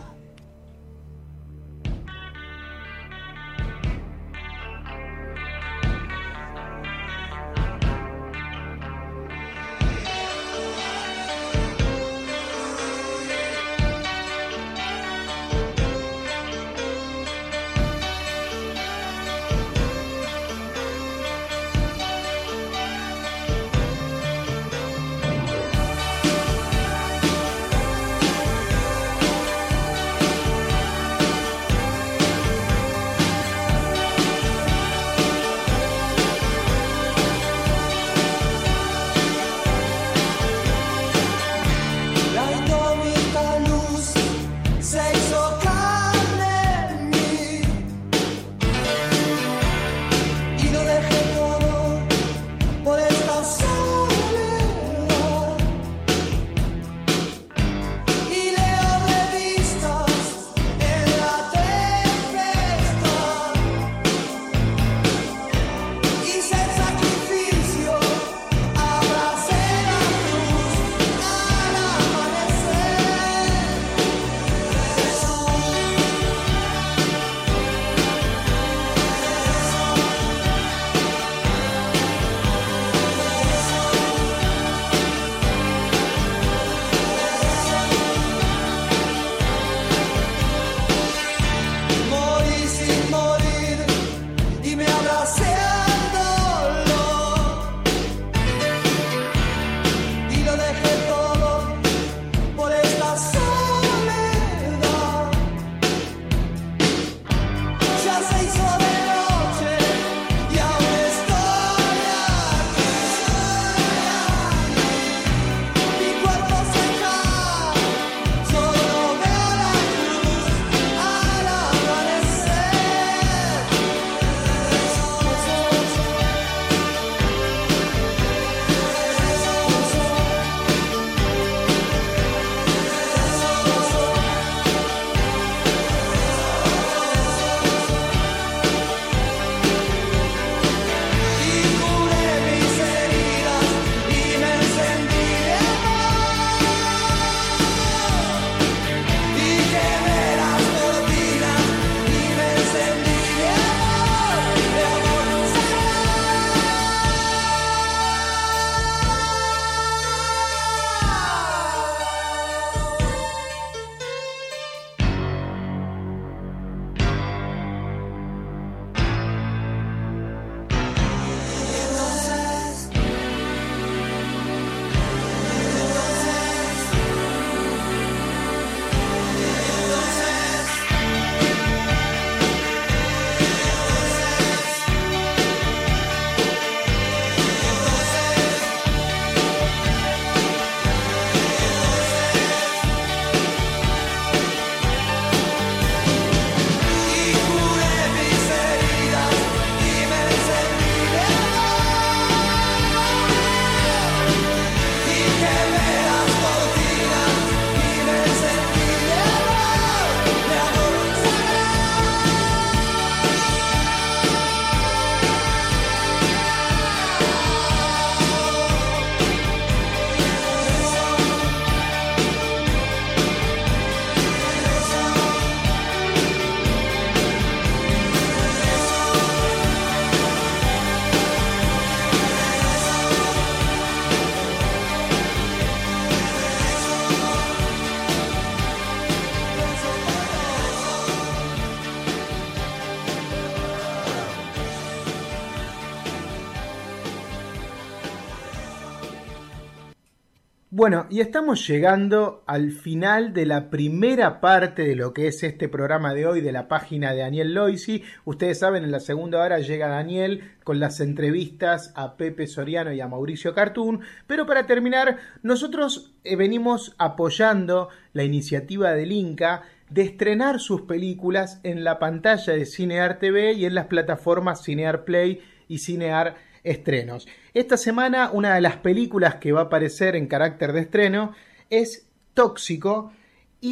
Bueno, y estamos llegando al final de la primera parte de lo que es este programa de hoy de la página de Daniel Loisi. Ustedes saben, en la segunda hora llega Daniel con las entrevistas a Pepe Soriano y a Mauricio Cartoon. Pero para terminar, nosotros venimos apoyando la iniciativa del Inca de estrenar sus películas en la pantalla de Cinear TV y en las plataformas Cinear Play y Cinear Estrenos. Esta semana una de las películas que va a aparecer en carácter de estreno es Tóxico, y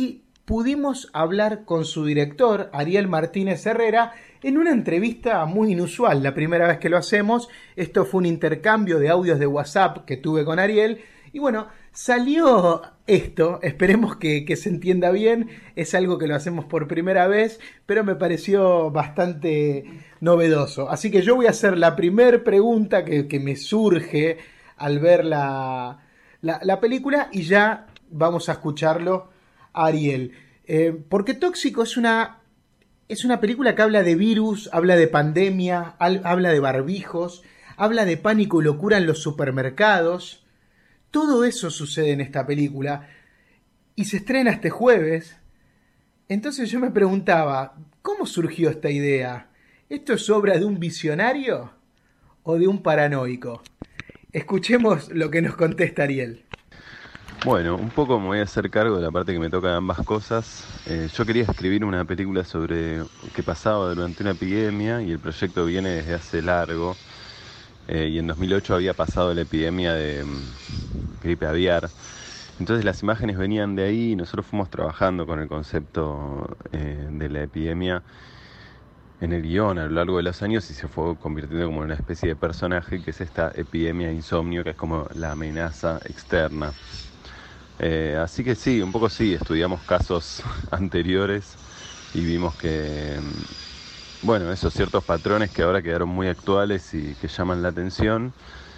pudimos hablar con su director, Ariel Martínez Herrera, en una entrevista muy inusual, la primera vez que lo hacemos. Esto fue un intercambio de audios de WhatsApp que tuve con Ariel, y bueno, salió esto. Esperemos que se entienda bien. Es algo que lo hacemos por primera vez, pero me pareció bastante novedoso. Así que yo voy a hacer la primera pregunta que me surge al ver la película, y ya vamos a escucharlo a Ariel. Porque Tóxico es una película que habla de virus, habla de pandemia, habla de barbijos, habla de pánico y locura en los supermercados. Todo eso sucede en esta película y se estrena este jueves. Entonces yo me preguntaba, ¿cómo surgió esta idea? ¿Esto es obra de un visionario o de un paranoico? Escuchemos lo que nos contesta Ariel. Bueno, un poco me voy a hacer cargo de la parte que me toca de ambas cosas. Yo quería escribir una película sobre qué pasaba durante una epidemia, y el proyecto viene desde hace largo. Y en 2008 había pasado la epidemia de gripe aviar. Entonces las imágenes venían de ahí, y nosotros fuimos trabajando con el concepto de la epidemia en el guión a lo largo de los años, y se fue convirtiendo como en una especie de personaje, que es esta epidemia de insomnio, que es como la amenaza externa. Así que sí, un poco sí, estudiamos casos anteriores y vimos que, bueno, esos ciertos patrones que ahora quedaron muy actuales y que llaman la atención.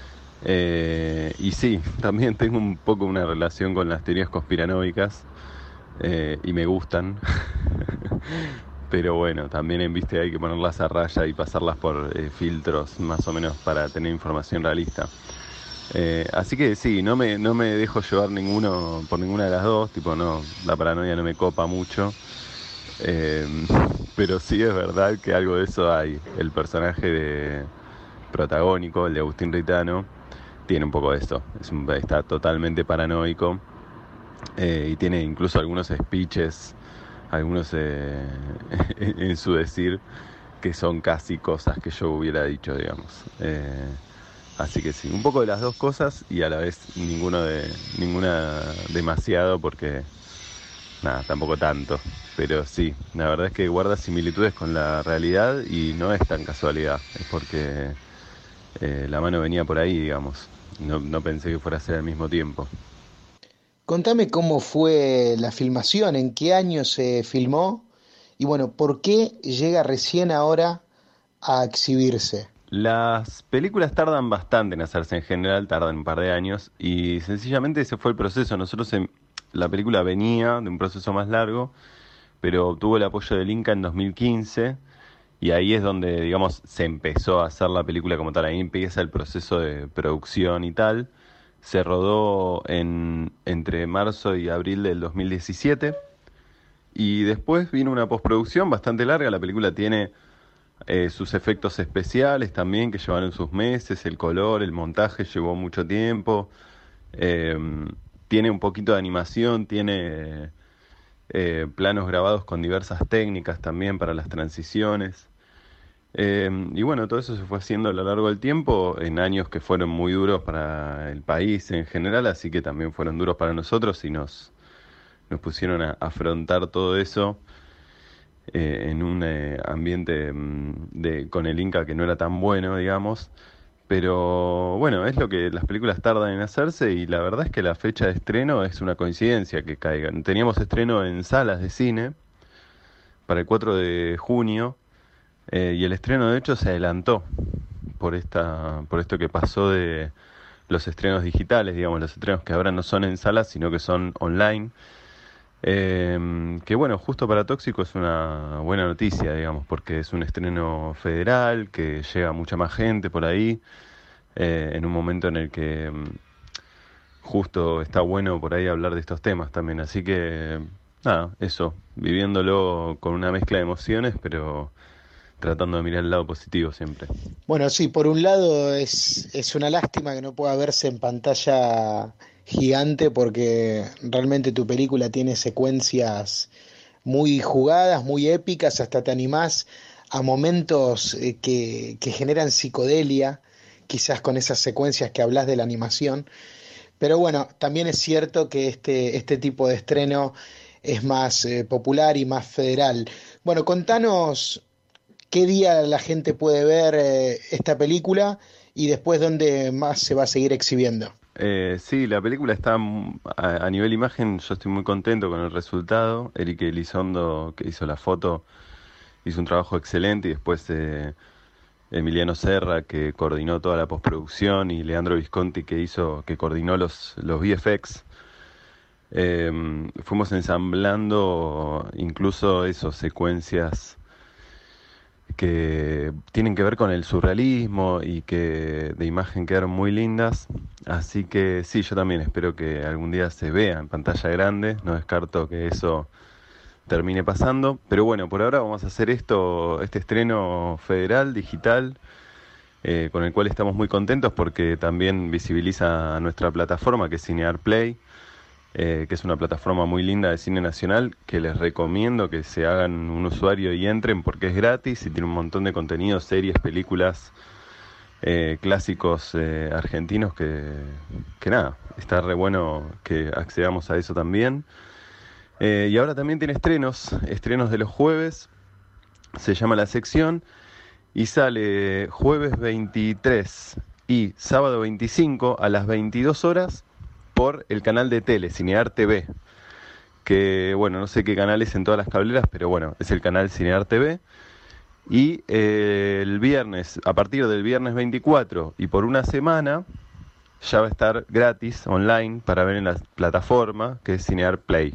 Y sí, también tengo un poco una relación con las teorías conspiranoicas, y me gustan. Pero bueno, también viste, hay que ponerlas a raya y pasarlas por filtros más o menos para tener información realista. Así que sí, no me dejo llevar por ninguna de las dos. Tipo, no, la paranoia no me copa mucho. Pero sí es verdad que algo de eso hay. El personaje protagónico, el de Agustín Ritano, tiene un poco de esto. Está totalmente paranoico, y tiene incluso algunos speeches, algunos en su decir, que son casi cosas que yo hubiera dicho, digamos. Así que sí, un poco de las dos cosas, y a la vez ninguna demasiado, porque nada, tampoco tanto. Pero sí, la verdad es que guarda similitudes con la realidad, y no es tan casualidad, es porque la mano venía por ahí, digamos. No pensé que fuera a ser al mismo tiempo. Contame cómo fue la filmación, en qué año se filmó, y bueno, ¿por qué llega recién ahora a exhibirse? Las películas tardan bastante en hacerse, en general tardan un par de años, y sencillamente ese fue el proceso. La película venía de un proceso más largo, pero obtuvo el apoyo del Inca en 2015, y ahí es donde, digamos, se empezó a hacer la película como tal. Ahí empieza el proceso de producción y tal. Se rodó entre marzo y abril del 2017, y después vino una postproducción bastante larga. La película tiene sus efectos especiales también, que llevaron sus meses. El color, el montaje llevó mucho tiempo. Tiene un poquito de animación, tiene planos grabados con diversas técnicas también para las transiciones. Y bueno, todo eso se fue haciendo a lo largo del tiempo, en años que fueron muy duros para el país en general, así que también fueron duros para nosotros, y nos pusieron a afrontar todo eso en un ambiente con el Inca que no era tan bueno, digamos. Pero bueno, es lo que las películas tardan en hacerse, y la verdad es que la fecha de estreno es una coincidencia que caiga. Teníamos estreno en salas de cine para el 4 de junio, y el estreno de hecho se adelantó por esto que pasó de los estrenos digitales, digamos, los estrenos que ahora no son en salas, sino que son online. Que bueno, justo para Tóxico es una buena noticia, digamos, porque es un estreno federal que llega a mucha más gente por ahí, en un momento en el que justo está bueno por ahí hablar de estos temas también. Así que nada, eso, viviéndolo con una mezcla de emociones, pero tratando de mirar el lado positivo siempre. Bueno, sí, por un lado es una lástima que no pueda verse en pantalla gigante, porque realmente tu película tiene secuencias muy jugadas, muy épicas, hasta te animás a momentos que generan psicodelia, quizás con esas secuencias que hablas de la animación. Pero bueno, también es cierto que este tipo de estreno es más popular y más federal. Bueno, contanos qué día la gente puede ver esta película y después dónde más se va a seguir exhibiendo. Sí, la película está a nivel imagen, yo estoy muy contento con el resultado. Eric Elizondo, que hizo la foto, hizo un trabajo excelente y después Emiliano Serra, que coordinó toda la postproducción, y Leandro Visconti, que coordinó los VFX. Fuimos ensamblando incluso esos secuencias que tienen que ver con el surrealismo y que de imagen quedaron muy lindas. Así que sí, yo también espero que algún día se vea en pantalla grande. No descarto que eso termine pasando. Pero bueno, por ahora vamos a hacer este estreno federal, digital, con el cual estamos muy contentos porque también visibiliza a nuestra plataforma, que es Cinear Play, que es una plataforma muy linda de cine nacional, que les recomiendo que se hagan un usuario y entren porque es gratis y tiene un montón de contenido, series, películas, clásicos argentinos que nada, está re bueno que accedamos a eso también. Y ahora también tiene estrenos de los jueves, se llama La Sección, y sale jueves 23 y sábado 25 a las 22 horas por el canal de tele, Cinear TV, que bueno, no sé qué canal es en todas las cableras, pero bueno, es el canal Cinear TV. Y el viernes, a partir del viernes 24 y por una semana, ya va a estar gratis online para ver en la plataforma, que es Cinear Play.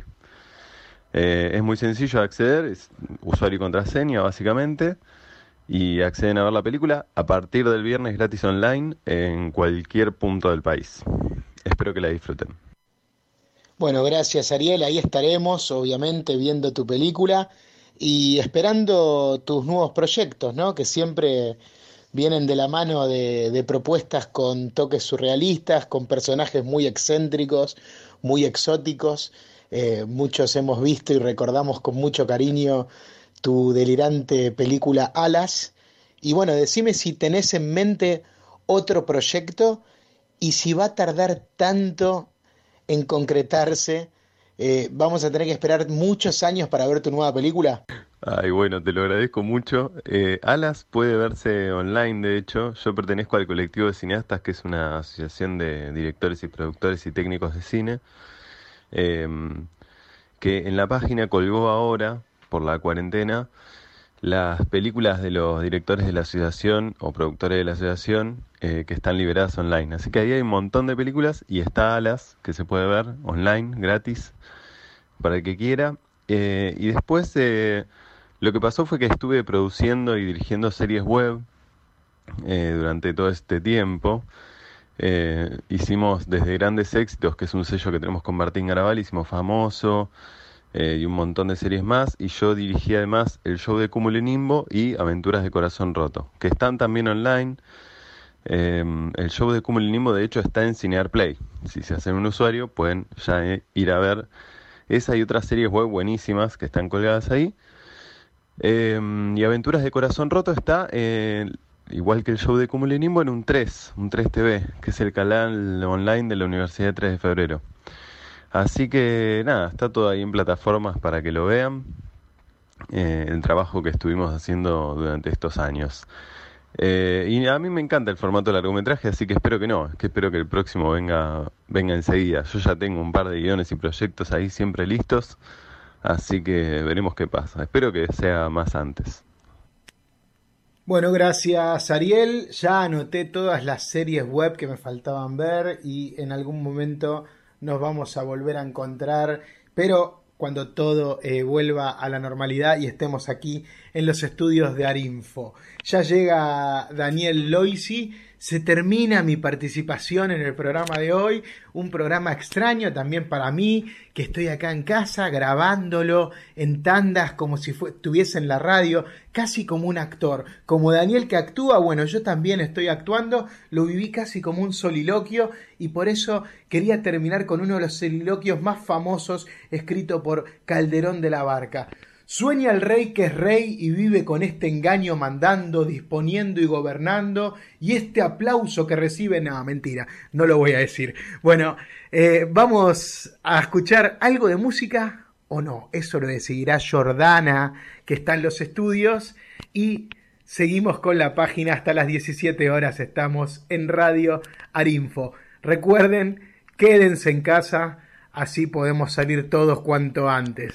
Es muy sencillo de acceder, es usuario y contraseña básicamente, y acceden a ver la película a partir del viernes gratis online en cualquier punto del país. Espero que la disfruten. Bueno, gracias Ariel, ahí estaremos obviamente viendo tu película y esperando tus nuevos proyectos, ¿no? Que siempre vienen de la mano de propuestas con toques surrealistas, con personajes muy excéntricos, muy exóticos. Muchos hemos visto y recordamos con mucho cariño tu delirante película Alas. Y bueno, decime si tenés en mente otro proyecto y si va a tardar tanto en concretarse. ¿Vamos a tener que esperar muchos años para ver tu nueva película? Ay, bueno, te lo agradezco mucho. Alas puede verse online, de hecho. Yo pertenezco al colectivo de cineastas, que es una asociación de directores y productores y técnicos de cine, que en la página colgó ahora, por la cuarentena, las películas de los directores de la asociación o productores de la asociación que están liberadas online. Así que ahí hay un montón de películas y está Alas, que se puede ver online, gratis, para el que quiera. Y después lo que pasó fue que estuve produciendo y dirigiendo series web durante todo este tiempo. Hicimos desde Grandes Éxitos, que es un sello que tenemos con Martín Garabal, hicimos Famoso, y un montón de series más, y yo dirigí además el show de Cúmulo y Nimbo y Aventuras de Corazón Roto, que están también online. El show de Cúmulo y Nimbo de hecho está en Cinear Play. Si se hacen un usuario pueden ya ir a ver esa y otras series web buenísimas que están colgadas ahí. Y Aventuras de Corazón Roto está, igual que el show de Cúmulo y Nimbo, en un 3 TV, que es el canal online de la Universidad de 3 de Febrero. Así que nada, está todo ahí en plataformas para que lo vean, el trabajo que estuvimos haciendo durante estos años. Y a mí me encanta el formato de largometraje, así que espero que el próximo venga enseguida. Yo ya tengo un par de guiones y proyectos ahí siempre listos, así que veremos qué pasa. Espero que sea más antes. Bueno, gracias Ariel. Ya anoté todas las series web que me faltaban ver y en algún momento nos vamos a volver a encontrar, pero cuando todo vuelva a la normalidad y estemos aquí en los estudios de Arinfo. Ya llega Daniel Loisi, se termina mi participación en el programa de hoy, un programa extraño también para mí, que estoy acá en casa grabándolo en tandas como si estuviese en la radio, casi como un actor, como Daniel que actúa, bueno, yo también estoy actuando, lo viví casi como un soliloquio y por eso quería terminar con uno de los soliloquios más famosos escrito por Calderón de la Barca. Sueña el rey que es rey y vive con este engaño mandando, disponiendo y gobernando, y este aplauso que recibe, no, mentira, no lo voy a decir. Bueno, vamos a escuchar algo de música o no. Eso lo decidirá Jordana, que está en los estudios, y seguimos con la página hasta las 17 horas. Estamos en Radio Arinfo. Recuerden, quédense en casa, así podemos salir todos cuanto antes.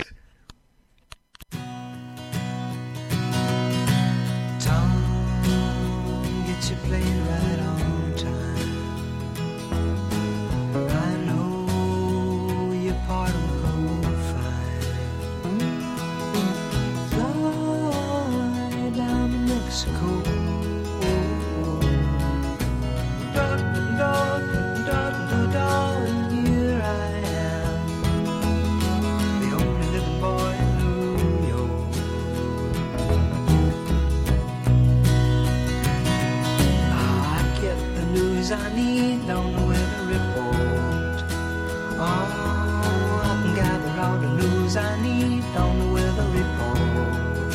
I need on the weather report. Oh, I can gather all the news I need on the weather report.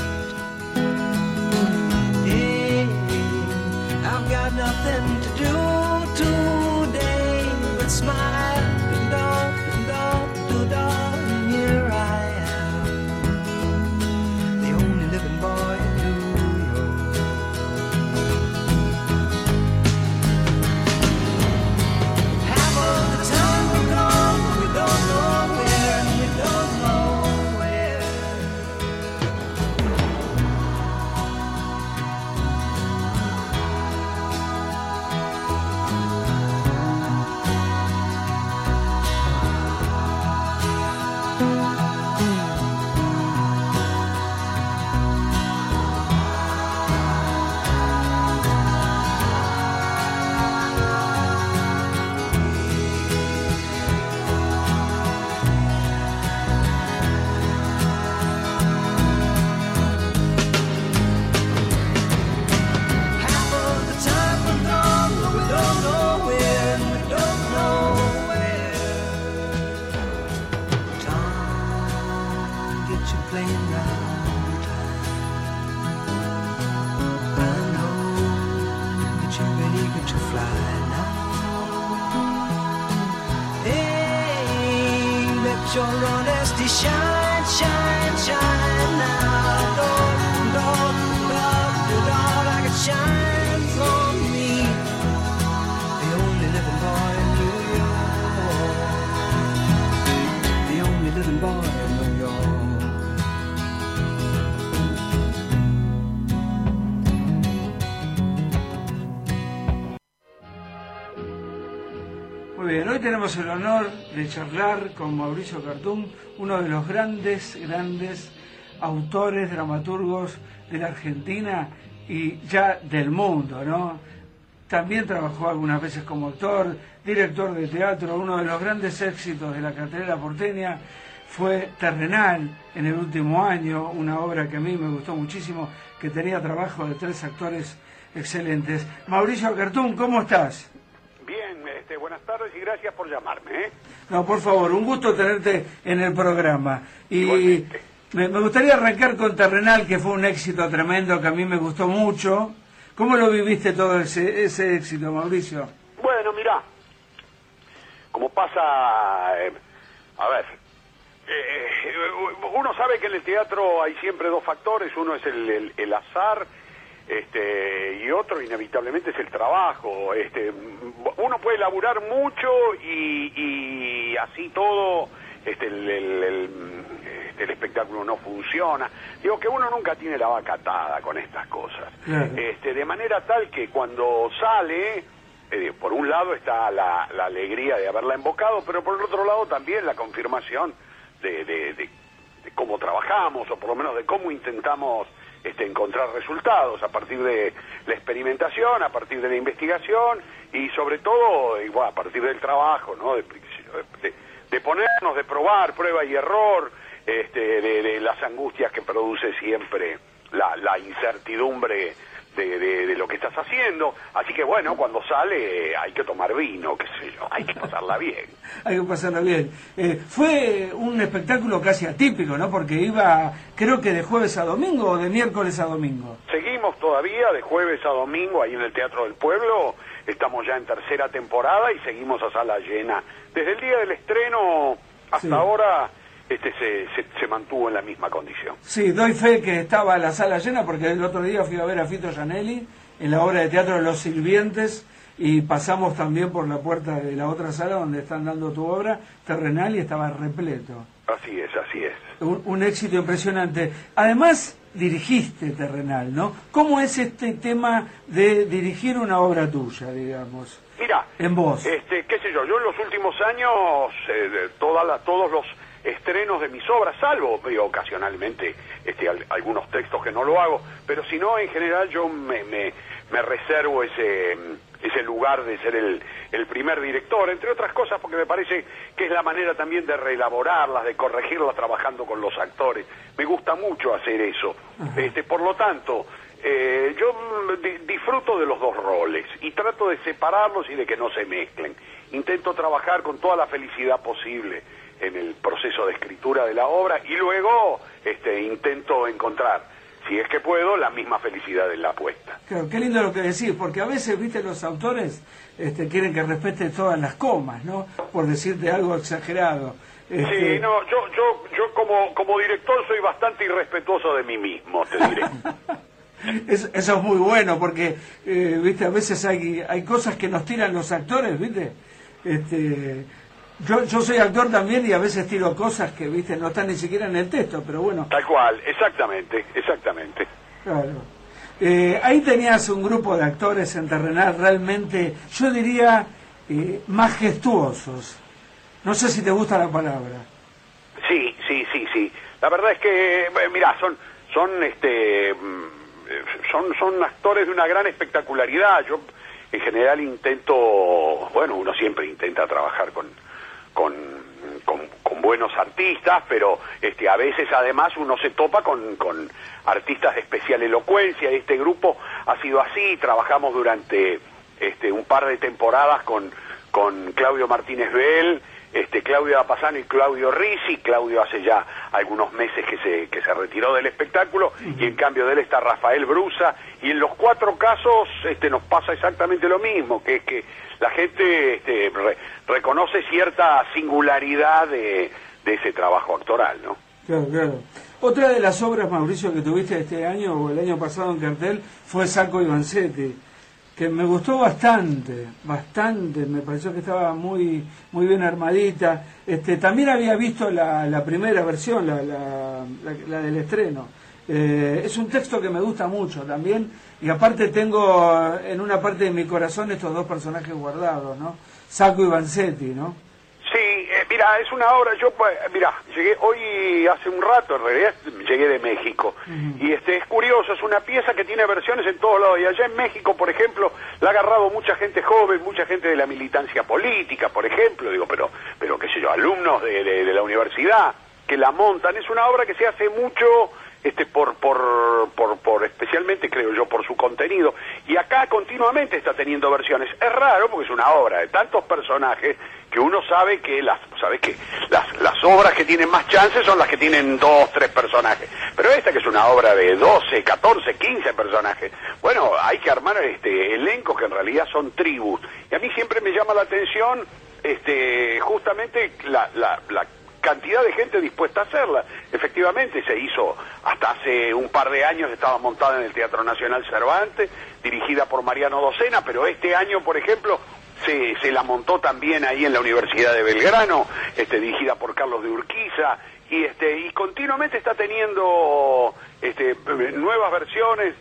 Hey, I've got nothing to do today but smile and and here I am, the only living boy in New York. Your honesty shine, shine, shine now. Lord, like it shines on me. The only living boy in New York. The only living boy in New York. Muy bien, hoy tenemos el honor de charlar con Mauricio Cartún, uno de los grandes autores, dramaturgos de la Argentina y ya del mundo, ¿no? También trabajó algunas veces como actor, director de teatro. Uno de los grandes éxitos de la cartelera porteña fue Terrenal en el último año, una obra que a mí me gustó muchísimo, que tenía trabajo de 3 actores excelentes. Mauricio Cartún, ¿cómo estás? Bien, buenas tardes y gracias por llamarme. No, por favor, un gusto tenerte en el programa. Y me gustaría arrancar con Terrenal, que fue un éxito tremendo, que a mí me gustó mucho. ¿Cómo lo viviste todo ese éxito, Mauricio? Bueno, mirá, como pasa, a ver, uno sabe que en el teatro hay siempre 2 factores, uno es el azar, y otro inevitablemente es el trabajo. Uno puede laburar mucho y así todo el espectáculo no funciona. Digo que uno nunca tiene la vaca atada con estas cosas. Claro. De manera tal que cuando sale, por un lado está la alegría de haberla embocado, pero por el otro lado también la confirmación de cómo trabajamos, o por lo menos de cómo intentamos encontrar resultados a partir de la experimentación, a partir de la investigación y sobre todo a partir del trabajo, ¿no? De ponernos, de probar, prueba y error, de las angustias que produce siempre la incertidumbre de lo que estás haciendo. Así que bueno, cuando sale hay que tomar vino, qué sé yo, hay que pasarla bien. Hay que pasarla bien. Fue un espectáculo casi atípico, ¿no? Porque iba, creo que de jueves a domingo o de miércoles a domingo. Seguimos todavía de jueves a domingo ahí en el Teatro del Pueblo. Estamos ya en 3ª temporada y seguimos a sala llena. Desde el día del estreno hasta ahora se mantuvo en la misma condición. Sí, doy fe que estaba la sala llena porque el otro día fui a ver a Fito Giannelli en la obra de teatro Los Sirvientes y pasamos también por la puerta de la otra sala donde están dando tu obra, Terrenal, y estaba repleto. Así es, así es. Un éxito impresionante. Además, dirigiste Terrenal, ¿no? ¿Cómo es este tema de dirigir una obra tuya, digamos? Mira, en vos. Qué sé yo en los últimos años, todos los estrenos de mis obras, salvo ocasionalmente algunos textos que no lo hago, pero si no, en general yo me reservo ese lugar de ser el primer director, entre otras cosas porque me parece que es la manera también de reelaborarlas, de corregirlas trabajando con los actores. Me gusta mucho hacer eso. Por lo tanto, yo disfruto de los dos roles y trato de separarlos y de que no se mezclen. Intento trabajar con toda la felicidad posible en el proceso de escritura de la obra y luego intento encontrar, si es que puedo, la misma felicidad en la apuesta. Claro, qué lindo lo que decís, porque a veces, viste, los autores quieren que respete todas las comas, ¿no? Por decirte algo exagerado. Sí, no, yo como director soy bastante irrespetuoso de mí mismo, te diré. Eso es muy bueno, porque, viste, a veces hay cosas que nos tiran los actores, viste. Yo soy actor también y a veces tiro cosas que, viste, no están ni siquiera en el texto, pero bueno. Tal cual, exactamente. Claro. Ahí tenías un grupo de actores en Terrenal realmente, yo diría, majestuosos. No sé si te gusta la palabra. Sí. La verdad es que, mirá, son actores de una gran espectacularidad. Yo, en general, uno siempre intenta trabajar con buenos artistas, pero a veces además uno se topa con artistas de especial elocuencia. Este grupo ha sido así. Trabajamos durante un par de temporadas con Claudio Martínez Bell, Claudio Apasano y Claudio Risi. Claudio hace ya algunos meses que se retiró del espectáculo y en cambio de él está Rafael Brusa, y en los cuatro casos nos pasa exactamente lo mismo, que es que la gente reconoce cierta singularidad de ese trabajo actoral, ¿no? Claro. Otra de las obras, Mauricio, que tuviste este año o el año pasado en cartel fue Sacco y Vanzetti, que me gustó bastante, me pareció que estaba muy bien armadita. También había visto la primera versión, la del estreno. Es un texto que me gusta mucho también, y aparte tengo en una parte de mi corazón estos dos personajes guardados, ¿no? Sacco y Vanzetti, ¿no? Sí, mira, es una obra, llegué hoy hace un rato, en realidad llegué de México, y es curioso, es una pieza que tiene versiones en todos lados, y allá en México, por ejemplo, la ha agarrado mucha gente joven, mucha gente de la militancia política, por ejemplo, pero qué sé yo, alumnos de la universidad que la montan. Es una obra que se hace mucho por especialmente, creo yo, por su contenido, y acá continuamente está teniendo versiones. Es raro porque es una obra de tantos personajes que uno sabe que las obras que tienen más chances son las que tienen 2, 3 personajes, pero esta, que es una obra de 12, 14, 15 personajes, bueno, hay que armar elencos que en realidad son tribus, y a mí siempre me llama la atención justamente la cantidad de gente dispuesta a hacerla. Efectivamente se hizo hasta hace un par de años, estaba montada en el Teatro Nacional Cervantes, dirigida por Mariano Docena, pero este año, por ejemplo, se la montó también ahí en la Universidad de Belgrano, dirigida por Carlos de Urquiza, y continuamente está teniendo nuevas versiones.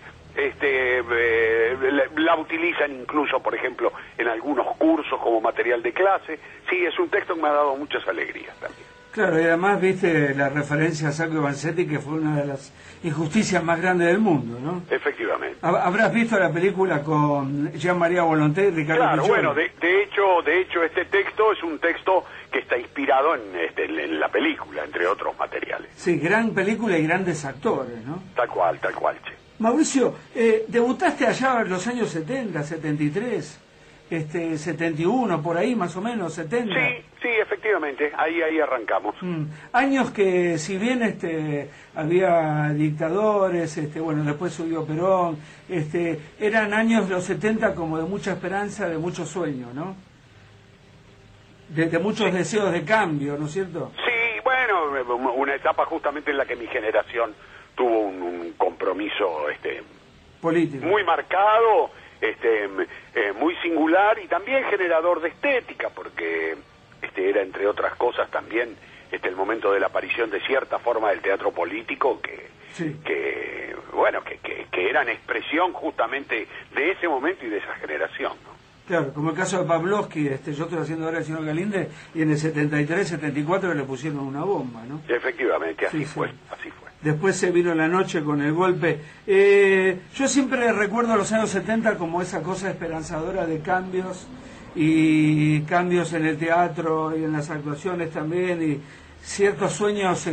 La utilizan incluso, por ejemplo, en algunos cursos como material de clase. Sí, es un texto que me ha dado muchas alegrías también. Claro, y además viste la referencia a Sacco y Vanzetti, que fue una de las injusticias más grandes del mundo, ¿no? Efectivamente. Habrás visto la película con Jean-Marie Volonté y Ricardo Claro, Piccioni. bueno, de hecho este texto es un texto que está inspirado en la película, entre otros materiales. Sí, gran película y grandes actores, ¿no? Tal cual, che. Mauricio, debutaste allá en los años 70, 73, 71, por ahí más o menos, 70. Sí, efectivamente, ahí arrancamos. Años que, si bien había dictadores, bueno, después subió Perón, eran años los 70 como de mucha esperanza, de mucho sueño, ¿no? De muchos deseos de cambio, ¿no es cierto? Sí, bueno, bueno, una etapa justamente en la que mi generación tuvo un compromiso político muy marcado, muy singular y también generador de estética, porque era entre otras cosas también el momento de la aparición de cierta forma del teatro político que eran expresión justamente de ese momento y de esa generación, ¿no? Claro, como el caso de Pavlovsky, yo estoy haciendo ahora el señor Galinde, y en el 73, 74 le pusieron una bomba, ¿no? Efectivamente, así fue. Después se vino la noche con el golpe. Yo siempre recuerdo los años 70 como esa cosa esperanzadora de cambios, y cambios en el teatro y en las actuaciones también, y ciertos sueños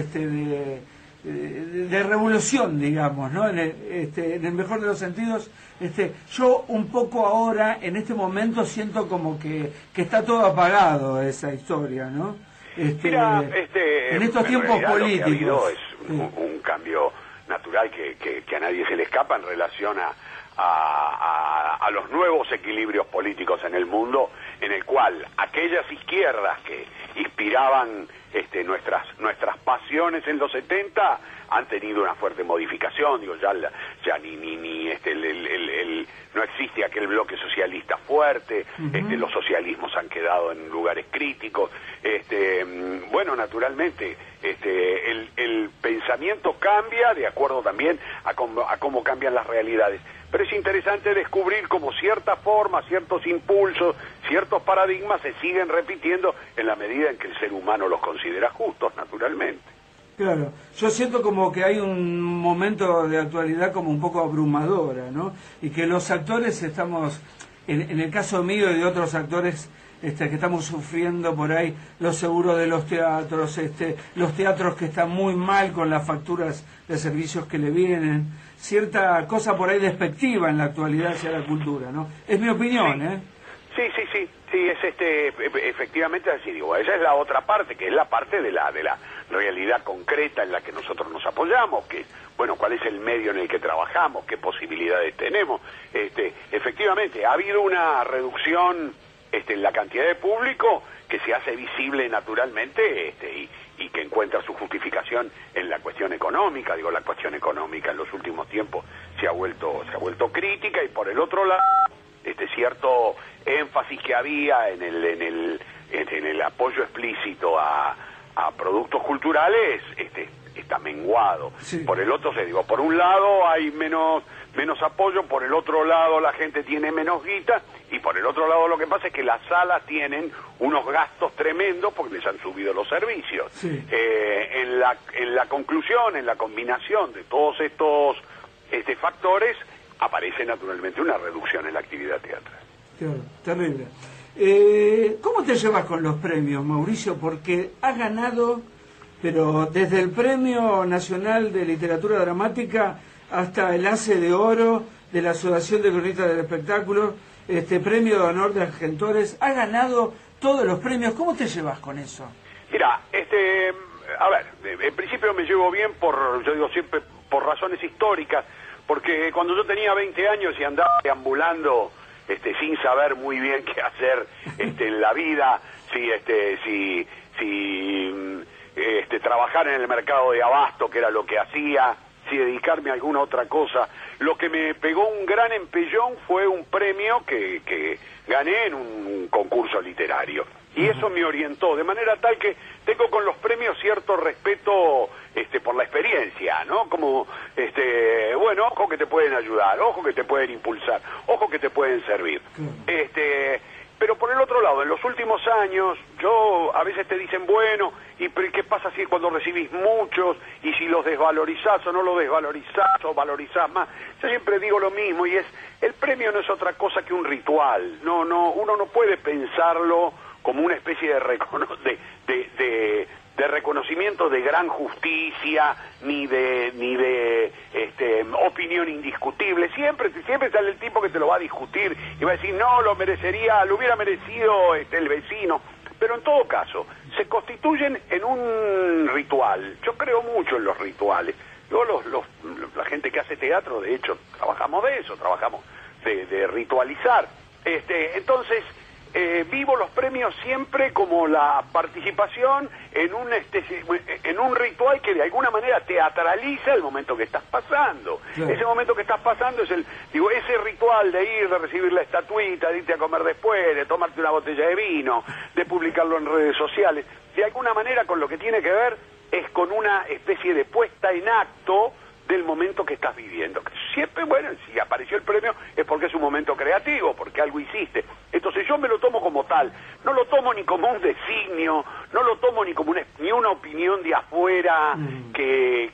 de revolución, digamos, ¿no? En el mejor de los sentidos. Yo un poco ahora, en este momento, siento como que está todo apagado esa historia, ¿no? Mira, en estos tiempos políticos. Lo que ha habido es un cambio natural que a nadie se le escapa en relación a los nuevos equilibrios políticos en el mundo, en el cual aquellas izquierdas que inspiraban nuestras pasiones en los 70 han tenido una fuerte modificación. Digo, ya no existe aquel bloque socialista fuerte. Los socialismos han quedado en lugares críticos. Bueno, naturalmente el pensamiento cambia de acuerdo también a cómo cambian las realidades, pero es interesante descubrir cómo ciertas formas, ciertos impulsos, ciertos paradigmas se siguen repitiendo en la medida en que el ser humano los considera justos, naturalmente. Claro, yo siento como que hay un momento de actualidad como un poco abrumadora, ¿no? Y que los actores estamos, en el caso mío y de otros actores, que estamos sufriendo por ahí los seguros de los teatros, los teatros que están muy mal con las facturas de servicios que le vienen, cierta cosa por ahí despectiva en la actualidad hacia la cultura, ¿no? Es mi opinión, ¿eh? Sí, es efectivamente así, digo, esa es la otra parte, que es la parte de la realidad concreta en la que nosotros nos apoyamos, que bueno, cuál es el medio en el que trabajamos, qué posibilidades tenemos. Efectivamente, ha habido una reducción en la cantidad de público que se hace visible naturalmente y que encuentra su justificación en la cuestión económica. Digo, la cuestión económica en los últimos tiempos se ha vuelto crítica, y por el otro lado cierto énfasis que había en el apoyo explícito a productos culturales está menguado. Sí. Por el otro, por un lado hay menos apoyo, por el otro lado la gente tiene menos guita, y por el otro lado lo que pasa es que las salas tienen unos gastos tremendos porque les han subido los servicios. Sí. En la conclusión, en la combinación de todos estos factores, aparece naturalmente una reducción en la actividad teatral. Claro, terrible. ¿Cómo te llevas con los premios, Mauricio? Porque has ganado, pero desde el Premio Nacional de Literatura Dramática hasta el Ace de Oro de la Asociación de Cronistas del Espectáculo, Premio de Honor de Argentores, has ganado todos los premios. ¿Cómo te llevas con eso? Mira, a ver, en principio me llevo bien yo digo siempre, por razones históricas, porque cuando yo tenía 20 años y andaba deambulando sin saber muy bien qué hacer en la vida, si trabajar en el mercado de abasto, que era lo que hacía, si dedicarme a alguna otra cosa, lo que me pegó un gran empellón fue un premio que gané en un concurso literario. Y eso me orientó, de manera tal que tengo con los premios cierto respeto por la experiencia, ¿no? Como, bueno, ojo que te pueden ayudar, ojo que te pueden impulsar, ojo que te pueden servir. Pero por el otro lado, en los últimos años, a veces te dicen, bueno, ¿y qué pasa si cuando recibís muchos, y si los desvalorizás o no los desvalorizás, o valorizás más? Yo siempre digo lo mismo, y el premio no es otra cosa que un ritual. Uno no puede pensarlo como una especie de reconocimiento de gran justicia, ni de opinión indiscutible. Siempre sale el tipo que te lo va a discutir y va a decir, no, lo hubiera merecido el vecino. Pero en todo caso, se constituyen en un ritual. Yo creo mucho en los rituales. La gente que hace teatro, de hecho, trabajamos de eso, trabajamos de ritualizar. Entonces, vivo los premios siempre como la participación en un ritual que de alguna manera teatraliza el momento que estás pasando. Claro. Ese momento que estás pasando es ese ritual de ir, de recibir la estatuita, de irte a comer después, de tomarte una botella de vino, de publicarlo en redes sociales. De alguna manera con lo que tiene que ver es con una especie de puesta en acto del momento que estás viviendo. Siempre, bueno, si apareció el premio es porque es un momento creativo, porque algo hiciste. Entonces yo me lo tomo como tal, no lo tomo ni como un designio, no lo tomo ni como ni una opinión de afuera que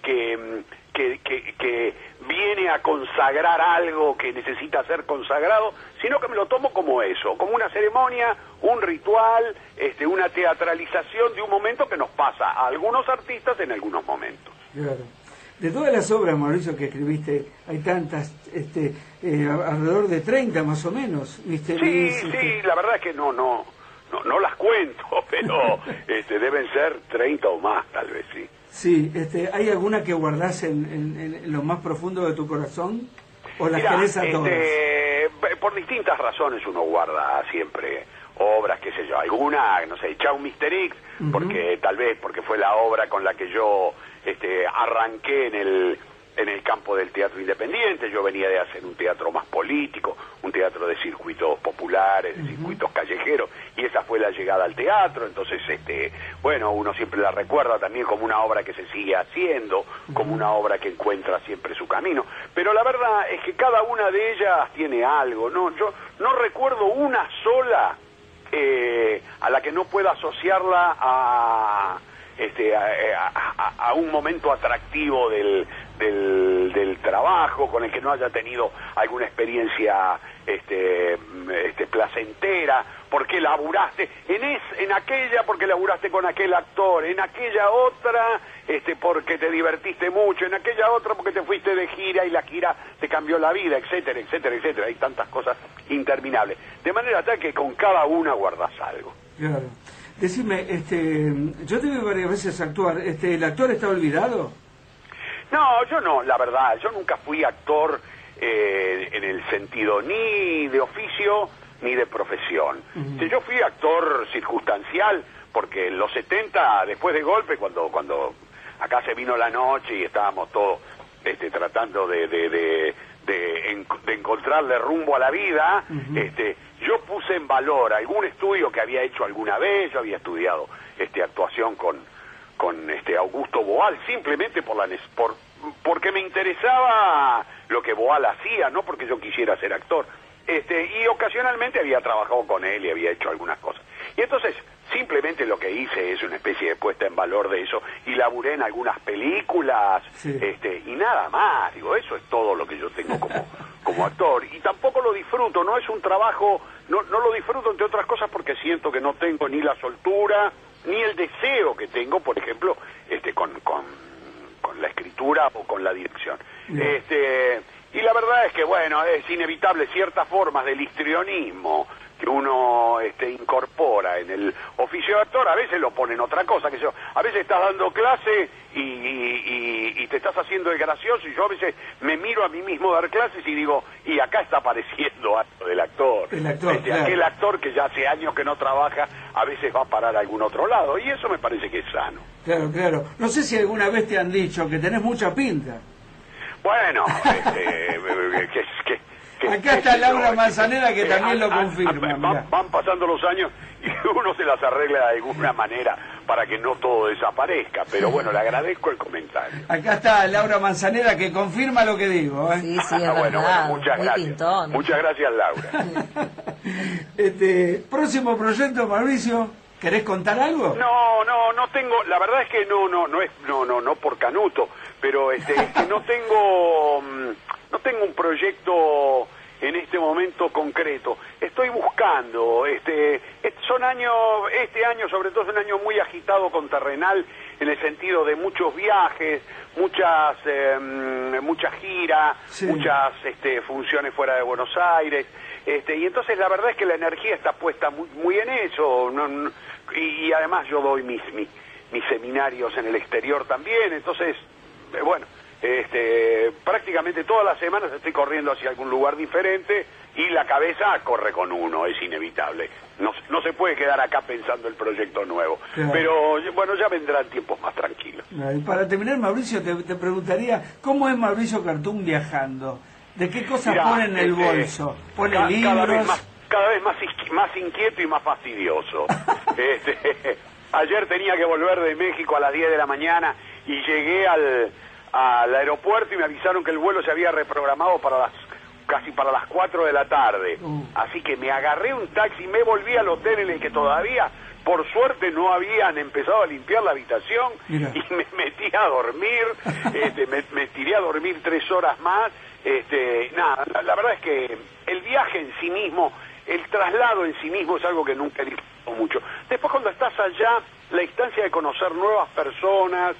viene a consagrar algo que necesita ser consagrado, sino que me lo tomo como eso, como una ceremonia, un ritual, una teatralización de un momento que nos pasa a algunos artistas en algunos momentos. Claro. De todas las obras, Mauricio, que escribiste, hay tantas, alrededor de 30 más o menos. Sí, la verdad es que no las cuento, pero deben ser 30 o más, tal vez, sí. Sí, ¿hay alguna que guardás en lo más profundo de tu corazón? ¿O las querés a todas? Por distintas razones uno guarda siempre obras, qué sé yo, alguna, no sé, Chau Mr. X, porque tal vez porque fue la obra con la que yo arranqué en el campo del teatro independiente. Yo venía de hacer un teatro más político, un teatro de circuitos populares, de circuitos callejeros, y esa fue la llegada al teatro. Entonces, bueno, uno siempre la recuerda también como una obra que se sigue haciendo, como una obra que encuentra siempre su camino. Pero la verdad es que cada una de ellas tiene algo, ¿no? Yo no recuerdo una sola a la que no pueda asociarla a un momento atractivo del trabajo, con el que no haya tenido alguna experiencia placentera, porque laburaste en aquella, porque laburaste con aquel actor, en aquella otra porque te divertiste mucho, en aquella otra porque te fuiste de gira y la gira te cambió la vida, etcétera, etcétera, etcétera. Hay tantas cosas interminables, de manera tal que con cada una guardas algo. Claro. Decime, yo te vi varias veces actuar, ¿el actor está olvidado? No, yo no, la verdad, yo nunca fui actor en el sentido ni de oficio ni de profesión. Yo fui actor circunstancial, porque en los 70, después de golpe, cuando acá se vino la noche y estábamos todos tratando de encontrarle rumbo a la vida, yo puse en valor algún estudio que había hecho alguna vez. Yo había estudiado actuación con Augusto Boal, simplemente porque me interesaba lo que Boal hacía, no porque yo quisiera ser actor. Y ocasionalmente había trabajado con él y había hecho algunas cosas. Y entonces simplemente lo que hice es una especie de puesta en valor de eso, y laburé en algunas películas, y nada más. Digo, eso es todo lo que yo tengo como actor, y tampoco lo disfruto, no es un trabajo, no lo disfruto, entre otras cosas porque siento que no tengo ni la soltura ni el deseo que tengo, por ejemplo, con la escritura o con la dirección. Y la verdad es que, bueno, es inevitable ciertas formas del histrionismo que uno incorpora en el oficio de actor. A veces lo pone en otra cosa, que a veces estás dando clase y te estás haciendo el gracioso, y yo a veces me miro a mí mismo dar clases y digo, y acá está apareciendo algo del actor. Claro. Aquel actor que ya hace años que no trabaja, a veces va a parar a algún otro lado, y eso me parece que es sano. Claro. No sé si alguna vez te han dicho que tenés mucha pinta. Bueno, acá está Laura Manzanera, que también lo confirma. Van pasando los años y uno se las arregla de alguna manera para que no todo desaparezca, pero bueno, le agradezco el comentario. Acá está Laura Manzanera, que confirma lo que digo. Sí, es verdad. Bueno, muchas gracias. Pintón. Muchas gracias, Laura. Próximo proyecto, Mauricio, ¿querés contar algo? No tengo, la verdad es que no por canuto, pero no tengo un proyecto en este momento concreto. Estoy buscando, son años, este año sobre todo es un año muy agitado con Terrenal, en el sentido de muchos viajes, muchas giras, muchas funciones fuera de Buenos Aires, y entonces la verdad es que la energía está puesta muy en eso, y además yo doy mis seminarios en el exterior también, entonces, bueno, prácticamente todas las semanas estoy corriendo hacia algún lugar diferente, y la cabeza corre con uno, es inevitable. no se puede quedar acá pensando el proyecto nuevo. Claro. Pero bueno, ya vendrán tiempos más tranquilos. Y para terminar, Mauricio, te preguntaría, ¿cómo es Mauricio Cartún viajando? ¿De qué cosas Mirá, pone en el bolso? ¿Pone libros? Cada vez más inquieto y más fastidioso. Ayer tenía que volver de México a las 10 de la mañana y llegué al aeropuerto y me avisaron que el vuelo se había reprogramado casi para las 4 de la tarde. Así que me agarré un taxi, me volví al hotel en el que todavía, por suerte, no habían empezado a limpiar la habitación. Mira. Y me metí a dormir, me tiré a dormir 3 horas más. Nada, la verdad es que el viaje en sí mismo, el traslado en sí mismo es algo que nunca he disfrutado mucho. Después, cuando estás allá, la instancia de conocer nuevas personas,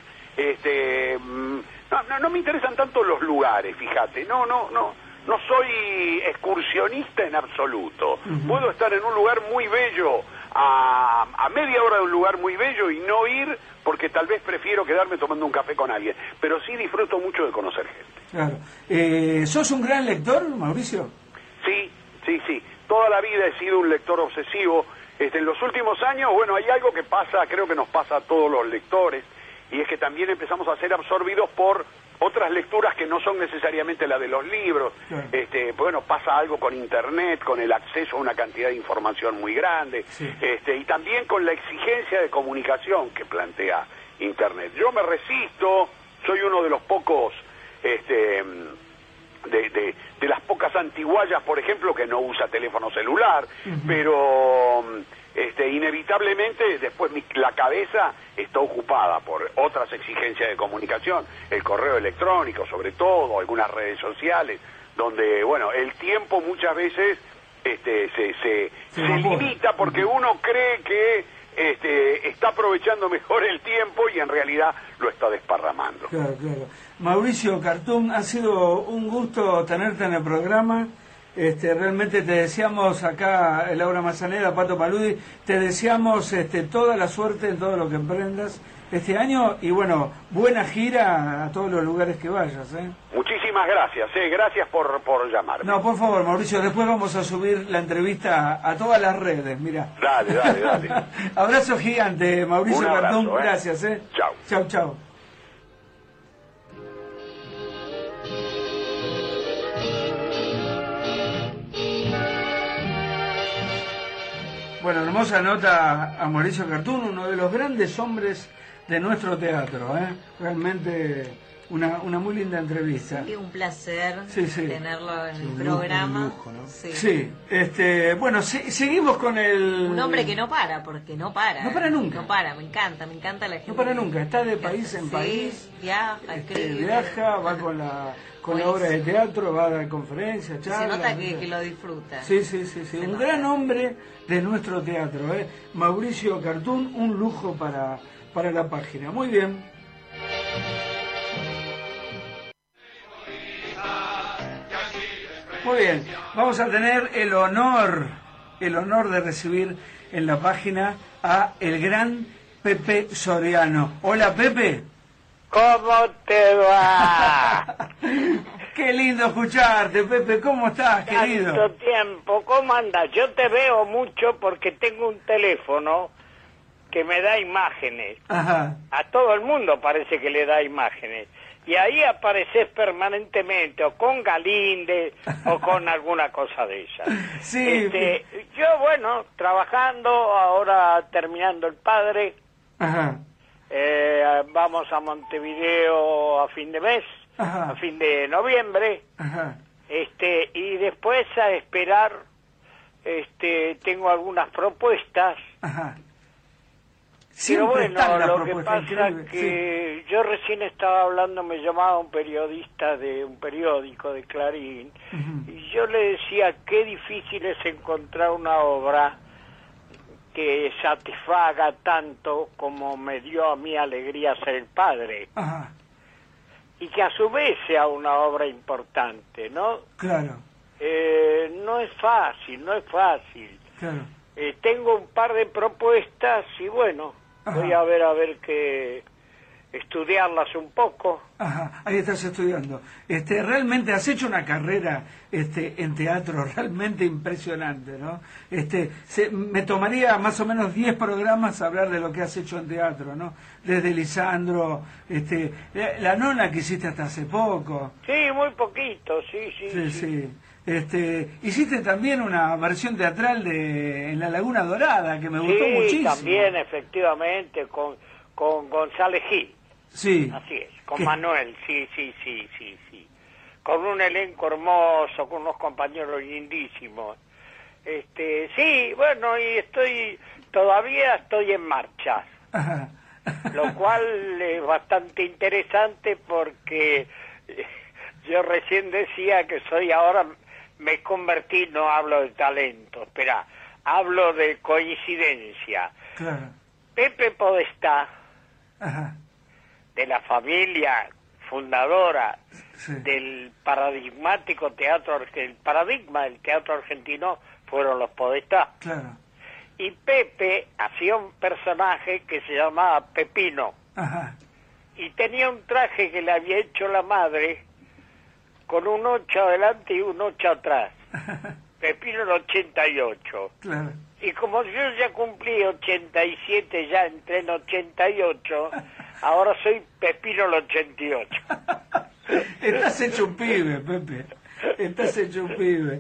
no me interesan tanto los lugares, fíjate, no soy excursionista en absoluto. Puedo estar en un lugar muy bello, a media hora de un lugar muy bello y no ir porque tal vez prefiero quedarme tomando un café con alguien, pero sí disfruto mucho de conocer gente. Claro. ¿Sos un gran lector, Mauricio? Sí. Toda la vida he sido un lector obsesivo. En los últimos años, bueno, hay algo que pasa, creo que nos pasa a todos los lectores, y es que también empezamos a ser absorbidos por otras lecturas que no son necesariamente la de los libros. Claro. Bueno, pasa algo con Internet, con el acceso a una cantidad de información muy grande, sí. Y también con la exigencia de comunicación que plantea Internet. Yo me resisto, soy uno de los pocos, de las pocas antiguallas, por ejemplo, que no usa teléfono celular, pero inevitablemente después la cabeza está ocupada por otras exigencias de comunicación, el correo electrónico sobre todo, algunas redes sociales, donde, bueno, el tiempo muchas veces se limita porque uno cree que está aprovechando mejor el tiempo y en realidad lo está desparramando. Claro. Mauricio Cartún, ha sido un gusto tenerte en el programa. Realmente te deseamos acá, Laura Mazzanera, Pato Paludi, te deseamos toda la suerte en todo lo que emprendas este año y bueno, buena gira a todos los lugares que vayas. Muchísimas gracias, gracias por llamarme. No, por favor, Mauricio, después vamos a subir la entrevista a todas las redes, mira. Dale. Abrazo gigante, Mauricio Cartún, gracias. Chau. Bueno, hermosa nota a Mauricio Cartún, uno de los grandes hombres de nuestro teatro, Realmente una muy linda entrevista. Sí, un placer tenerlo en el Un programa. lujo, ¿no? Sí. Bueno, seguimos con el... Un hombre que no para, porque no para. No para nunca. No para, me encanta la gente. No para nunca, está de país en país. Viaja, escribe. Viaja, va con la obra de teatro, va a dar conferencias, charlas. Se nota que lo disfruta. Sí. Un gran hombre de nuestro teatro, Mauricio Cartún, un lujo para la página. Muy bien. Muy bien, vamos a tener el honor de recibir en la página a el gran Pepe Soriano. Hola, Pepe. ¿Cómo te va? Qué lindo escucharte, Pepe. ¿Cómo estás, querido? Tanto tiempo. ¿Cómo andas? Yo te veo mucho porque tengo un teléfono que me da imágenes. Ajá. A todo el mundo parece que le da imágenes. Y ahí apareces permanentemente, o con Galinde, o con alguna cosa de esas. Sí. Yo, bueno, trabajando, ahora terminando el padre. Ajá. Vamos a Montevideo a fin de mes, Ajá. a fin de noviembre. Ajá. Y después a esperar, tengo algunas propuestas. Ajá. Pero Siempre bueno, están las lo que propuestas, pasa increíble. que yo recién estaba hablando, me llamaba un periodista de un periódico de Clarín, y yo le decía qué difícil es encontrar una obra que satisfaga tanto como me dio a mí alegría ser el padre. Ajá. Y que a su vez sea una obra importante, ¿no? Claro. No es fácil. Claro. Tengo un par de propuestas y bueno, Ajá. voy a ver qué estudiarlas un poco. Ajá, ahí estás estudiando. Realmente has hecho una carrera en teatro realmente impresionante, ¿no? Me tomaría más o menos 10 programas hablar de lo que has hecho en teatro, ¿no? Desde Lisandro, la nona que hiciste hasta hace poco. Sí, muy poquito, sí. Hiciste también una versión teatral en La Laguna Dorada, que me gustó muchísimo. Sí, también, efectivamente, con González Gil. Sí. Así es, con Manuel, sí. Con un elenco hermoso, con unos compañeros lindísimos. Sí, bueno, y todavía estoy en marcha. Ajá. Lo cual es bastante interesante porque yo recién decía que ahora me convertí, no hablo de talento, espera, hablo de coincidencia. Claro. Pepe Podestá, ajá, de la familia fundadora sí, del paradigmático teatro, el paradigma del teatro argentino fueron los Podestá. claro, Y Pepe hacía un personaje que se llamaba Pepino. ajá, Y tenía un traje que le había hecho la madre con un 8 adelante y un 8 atrás. Pepino el 88. claro. Y como yo ya cumplí 87, ya entré en 88, ahora soy Pepino el 88. Estás hecho un pibe, Pepe. Estás hecho un pibe.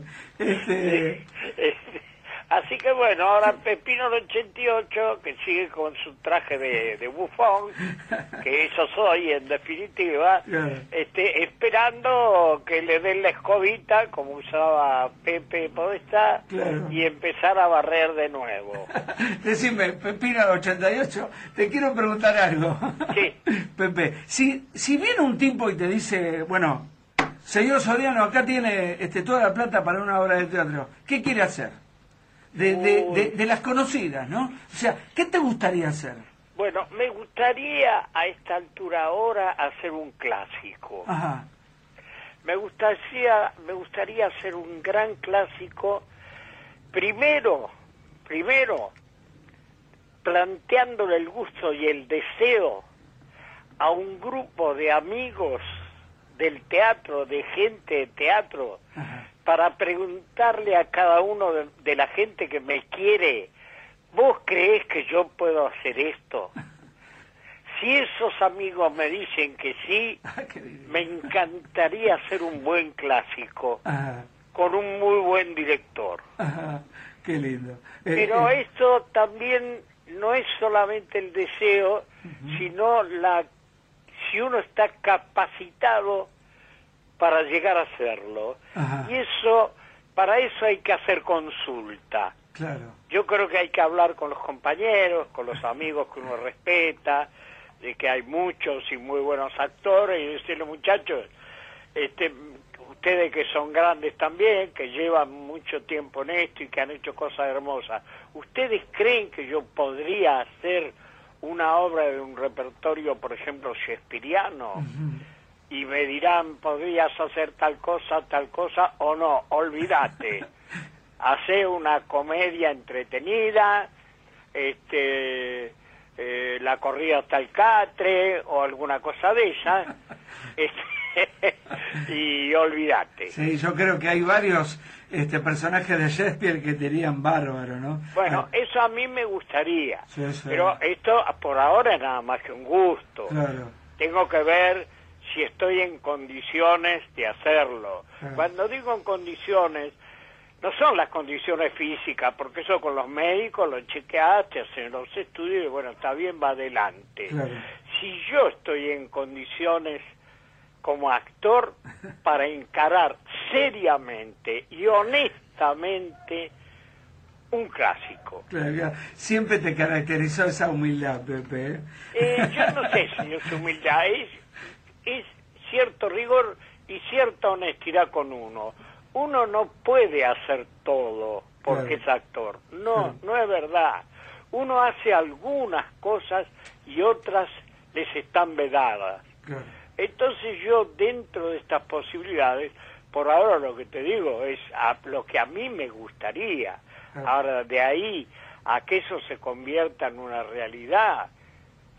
Así que bueno, ahora Pepino el 88, que sigue con su traje de bufón, que eso soy en definitiva, Claro. Esperando que le den la escobita, como usaba Pepe Podestá, Claro. y empezar a barrer de nuevo. Decime, Pepino del 88, te quiero preguntar algo. Sí. Pepe, si viene un tipo y te dice, bueno, señor Soriano, acá tiene toda la plata para una obra de teatro, ¿qué quiere hacer? De las conocidas, ¿no? O sea, ¿qué te gustaría hacer? Bueno, me gustaría a esta altura ahora hacer un clásico. Ajá, Me gustaría hacer un gran clásico, primero, planteándole el gusto y el deseo a un grupo de amigos del teatro, de gente de teatro, ajá, para preguntarle a cada uno de la gente que me quiere, ¿vos creés que yo puedo hacer esto? Si esos amigos me dicen que sí, me encantaría hacer un buen clásico, ajá, con un muy buen director. ajá, qué lindo. Pero esto también no es solamente el deseo, sino si uno está capacitado para llegar a hacerlo. Ajá. Y para eso hay que hacer consulta. Claro. Yo creo que hay que hablar con los compañeros, con los amigos que uno respeta, de que hay muchos y muy buenos actores, y decirle, muchachos, ustedes que son grandes también, que llevan mucho tiempo en esto y que han hecho cosas hermosas, ¿ustedes creen que yo podría hacer una obra de un repertorio, por ejemplo, shakespeariano? Ujú. Y me dirán, ¿podrías hacer tal cosa o no? Olvídate. Hacé una comedia entretenida, la corrida hasta el catre o alguna cosa de esas, y olvídate. Sí, yo creo que hay varios personajes de Shakespeare que te irían bárbaro, ¿no? Bueno, eso a mí me gustaría, Sí, sí. pero esto por ahora es nada más que un gusto. Claro. Tengo que ver si estoy en condiciones de hacerlo. Claro. Cuando digo en condiciones, no son las condiciones físicas, porque eso con los médicos lo chequeaste, hacen los estudios y bueno, está bien, va adelante. Claro. Si yo estoy en condiciones como actor para encarar seriamente y honestamente un clásico. Claro, siempre te caracterizó esa humildad, Pepe. Yo no sé si es humildad, es cierto rigor y cierta honestidad con uno. Uno no puede hacer todo porque Claro. es actor. No, Claro. no es verdad. Uno hace algunas cosas y otras les están vedadas. Claro. Entonces yo, dentro de estas posibilidades, por ahora lo que te digo es lo que a mí me gustaría. Claro. Ahora, de ahí a que eso se convierta en una realidad,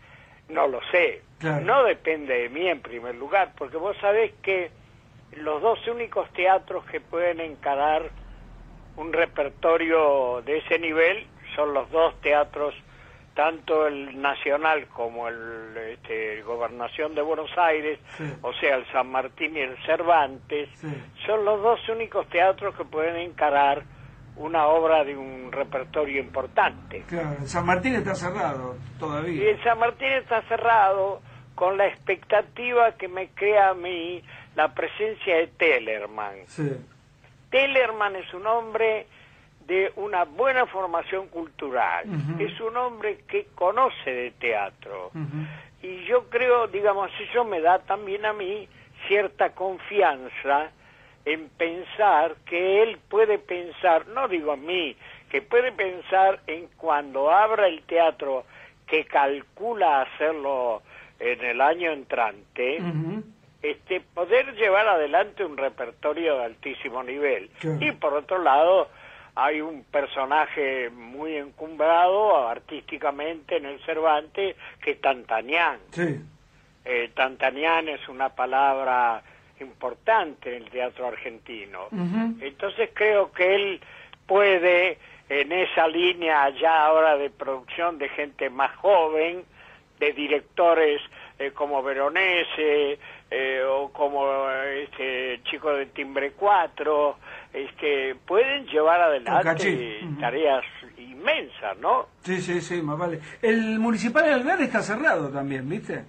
No lo sé. Claro. No depende de mí en primer lugar, porque vos sabés que los dos únicos teatros que pueden encarar un repertorio de ese nivel son los dos teatros, tanto el Nacional como el Gobernación de Buenos Aires, Sí. o sea, el San Martín y el Cervantes, Sí. son los dos únicos teatros que pueden encarar una obra de un repertorio importante. Claro, San Martín está cerrado Y todavía. el San Martín está cerrado con la expectativa que me crea a mí la presencia de Tellerman. Sí. Tellerman es un hombre de una buena formación cultural, Ujú. es un hombre que conoce de teatro, Ujú. y yo creo, digamos, eso me da también a mí cierta confianza en pensar que él puede pensar, no digo a mí, que puede pensar en cuando abra el teatro, que calcula hacerlo en el año entrante, Ujú. poder llevar adelante un repertorio de altísimo nivel. Claro. Y por otro lado, hay un personaje muy encumbrado artísticamente en el Cervantes, que es Tantanián. Sí. Tantanián es una palabra importante en el teatro argentino. Ujú. Entonces creo que él puede, en esa línea ya ahora de producción de gente más joven, de directores como Veronese, o como chico de Timbre 4, pueden llevar adelante Tocachi. Ujú. tareas inmensas, ¿no? Sí, sí, sí, más vale. El Municipal de Alvear está cerrado también, ¿viste?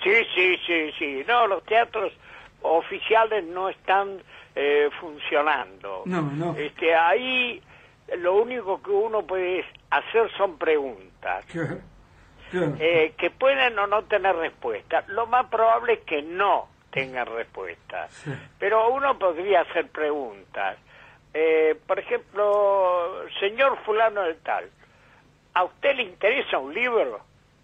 Sí. No, los teatros oficiales no están funcionando. No. Ahí lo único que uno puede hacer son preguntas. Claro. Que pueden o no tener respuesta. Lo más probable es que no tengan respuesta. Sí. Pero uno podría hacer preguntas. Por ejemplo, señor fulano de tal, ¿a usted le interesa un libro?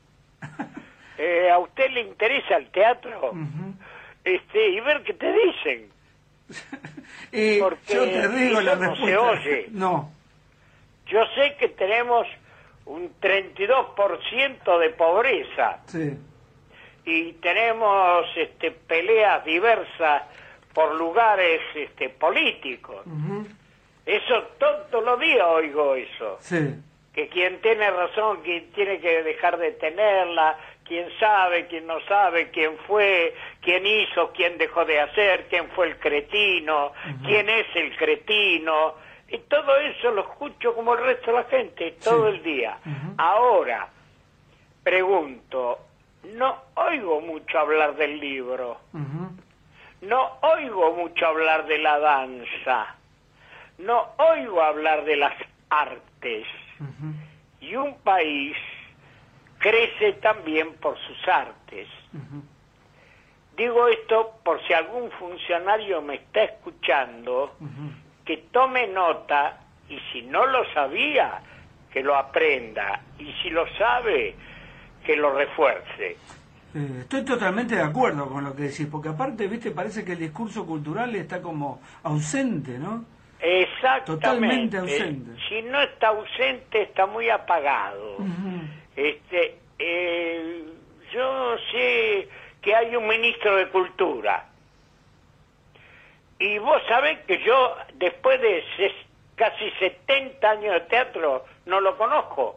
¿A usted le interesa el teatro? Ujú. Y ver qué te dicen. Porque yo te digo la eso no respuesta. se oye. No. Yo sé que tenemos un 32% de pobreza Sí. y tenemos peleas diversas por lugares políticos. Ujú. Eso todos los días oigo eso. Sí. Que quien tiene razón, quien tiene que dejar de tenerla, quién sabe, quién no sabe, quién fue, quién hizo, quién dejó de hacer, quién fue el cretino, quién es el cretino. Y todo eso lo escucho como el resto de la gente, todo el día. Ujú. Ahora, pregunto, no oigo mucho hablar del libro, Ujú. no oigo mucho hablar de la danza, no oigo hablar de las artes. Ujú. Y un país crece también por sus artes. Ujú. Digo esto por si algún funcionario me está escuchando, Ujú. que tome nota, y si no lo sabía, que lo aprenda, y si lo sabe, que lo refuerce. Estoy totalmente de acuerdo con lo que decís, porque aparte, viste, parece que el discurso cultural está como ausente, ¿no? Exactamente. Totalmente ausente. Si no está ausente, está muy apagado. Ujú. Yo sé que hay un ministro de Cultura. Y vos sabés que yo, después de casi 70 años de teatro, no lo conozco.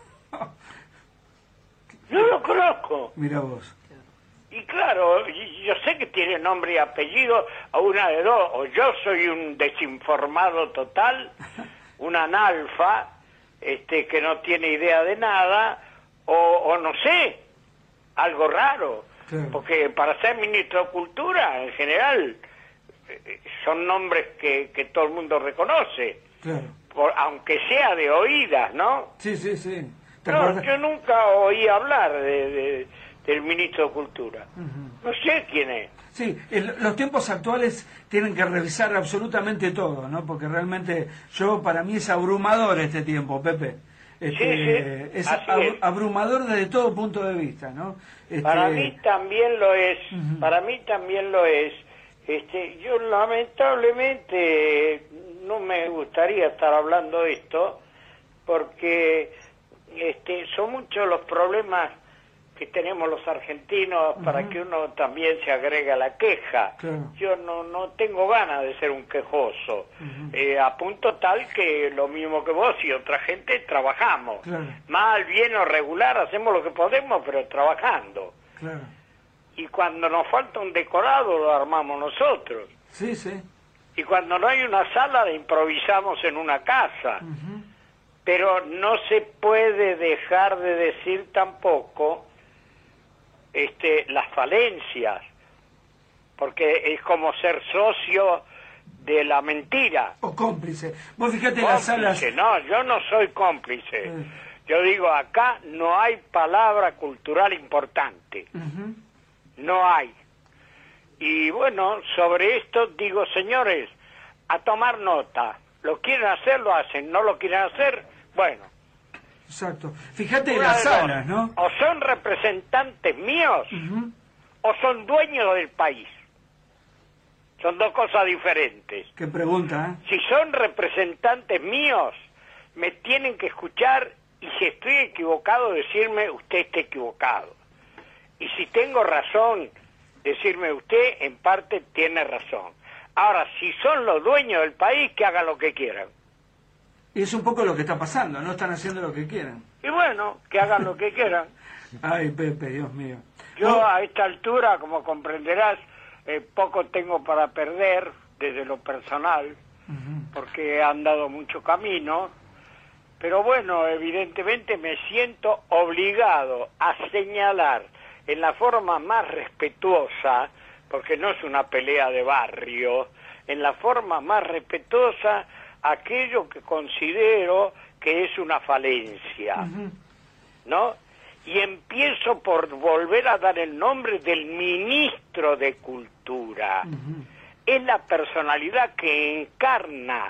No lo conozco. Mira vos. Y claro, yo sé que tiene nombre y apellido, a una de dos, o yo soy un desinformado total, un analfa, que no tiene idea de nada, o no sé, algo raro. Claro. Porque para ser ministro de Cultura, en general, son nombres que todo el mundo reconoce, Claro. aunque sea de oídas, ¿no? Sí, sí, sí. ¿Te No, acordás? yo nunca oí hablar del ministro de Cultura. Ujú. No sé quién es. Sí, los tiempos actuales tienen que revisar absolutamente todo, ¿no? Porque realmente para mí es abrumador este tiempo, Pepe. Es así es. abrumador desde todo punto de vista, ¿no? Para mí también lo es, Ujú. para mí también lo es. Yo lamentablemente no me gustaría estar hablando de esto, porque son muchos los problemas que tenemos los argentinos para que uno también se agregue a la queja. Claro. Yo no tengo ganas de ser un quejoso, a punto tal que lo mismo que vos y otra gente trabajamos. Claro. Mal, bien o regular, hacemos lo que podemos, pero trabajando. Claro. Y cuando nos falta un decorado lo armamos nosotros. Sí, sí. Y cuando no hay una sala la improvisamos en una casa. Pero no se puede dejar de decir tampoco las falencias, porque es como ser socio de la mentira. O cómplice. Vos fíjate las salas... No, yo no soy cómplice. Yo digo, acá no hay palabra cultural importante. No hay. Y bueno, sobre esto digo, señores, a tomar nota. Lo quieren hacer, lo hacen. No lo quieren hacer, bueno. Exacto. Fíjate las salas, ¿no? O son representantes míos, o son dueños del país. Son dos cosas diferentes. Qué pregunta, ¿eh? Si son representantes míos, me tienen que escuchar y si estoy equivocado, decirme usted está equivocado. Y si tengo razón, decirme usted en parte tiene razón. Ahora, si son los dueños del país, que hagan lo que quieran. Y es un poco lo que está pasando, no están haciendo lo que quieran. Y bueno, que hagan lo que quieran. Ay, Pepe, Dios mío. Yo a esta altura, como comprenderás, poco tengo para perder desde lo personal, porque he andado mucho camino, pero bueno, evidentemente me siento obligado a señalar en la forma más respetuosa, porque no es una pelea de barrio, en la forma más respetuosa aquello que considero que es una falencia, ¿no? Y empiezo por volver a dar el nombre del ministro de Cultura. Es la personalidad que encarna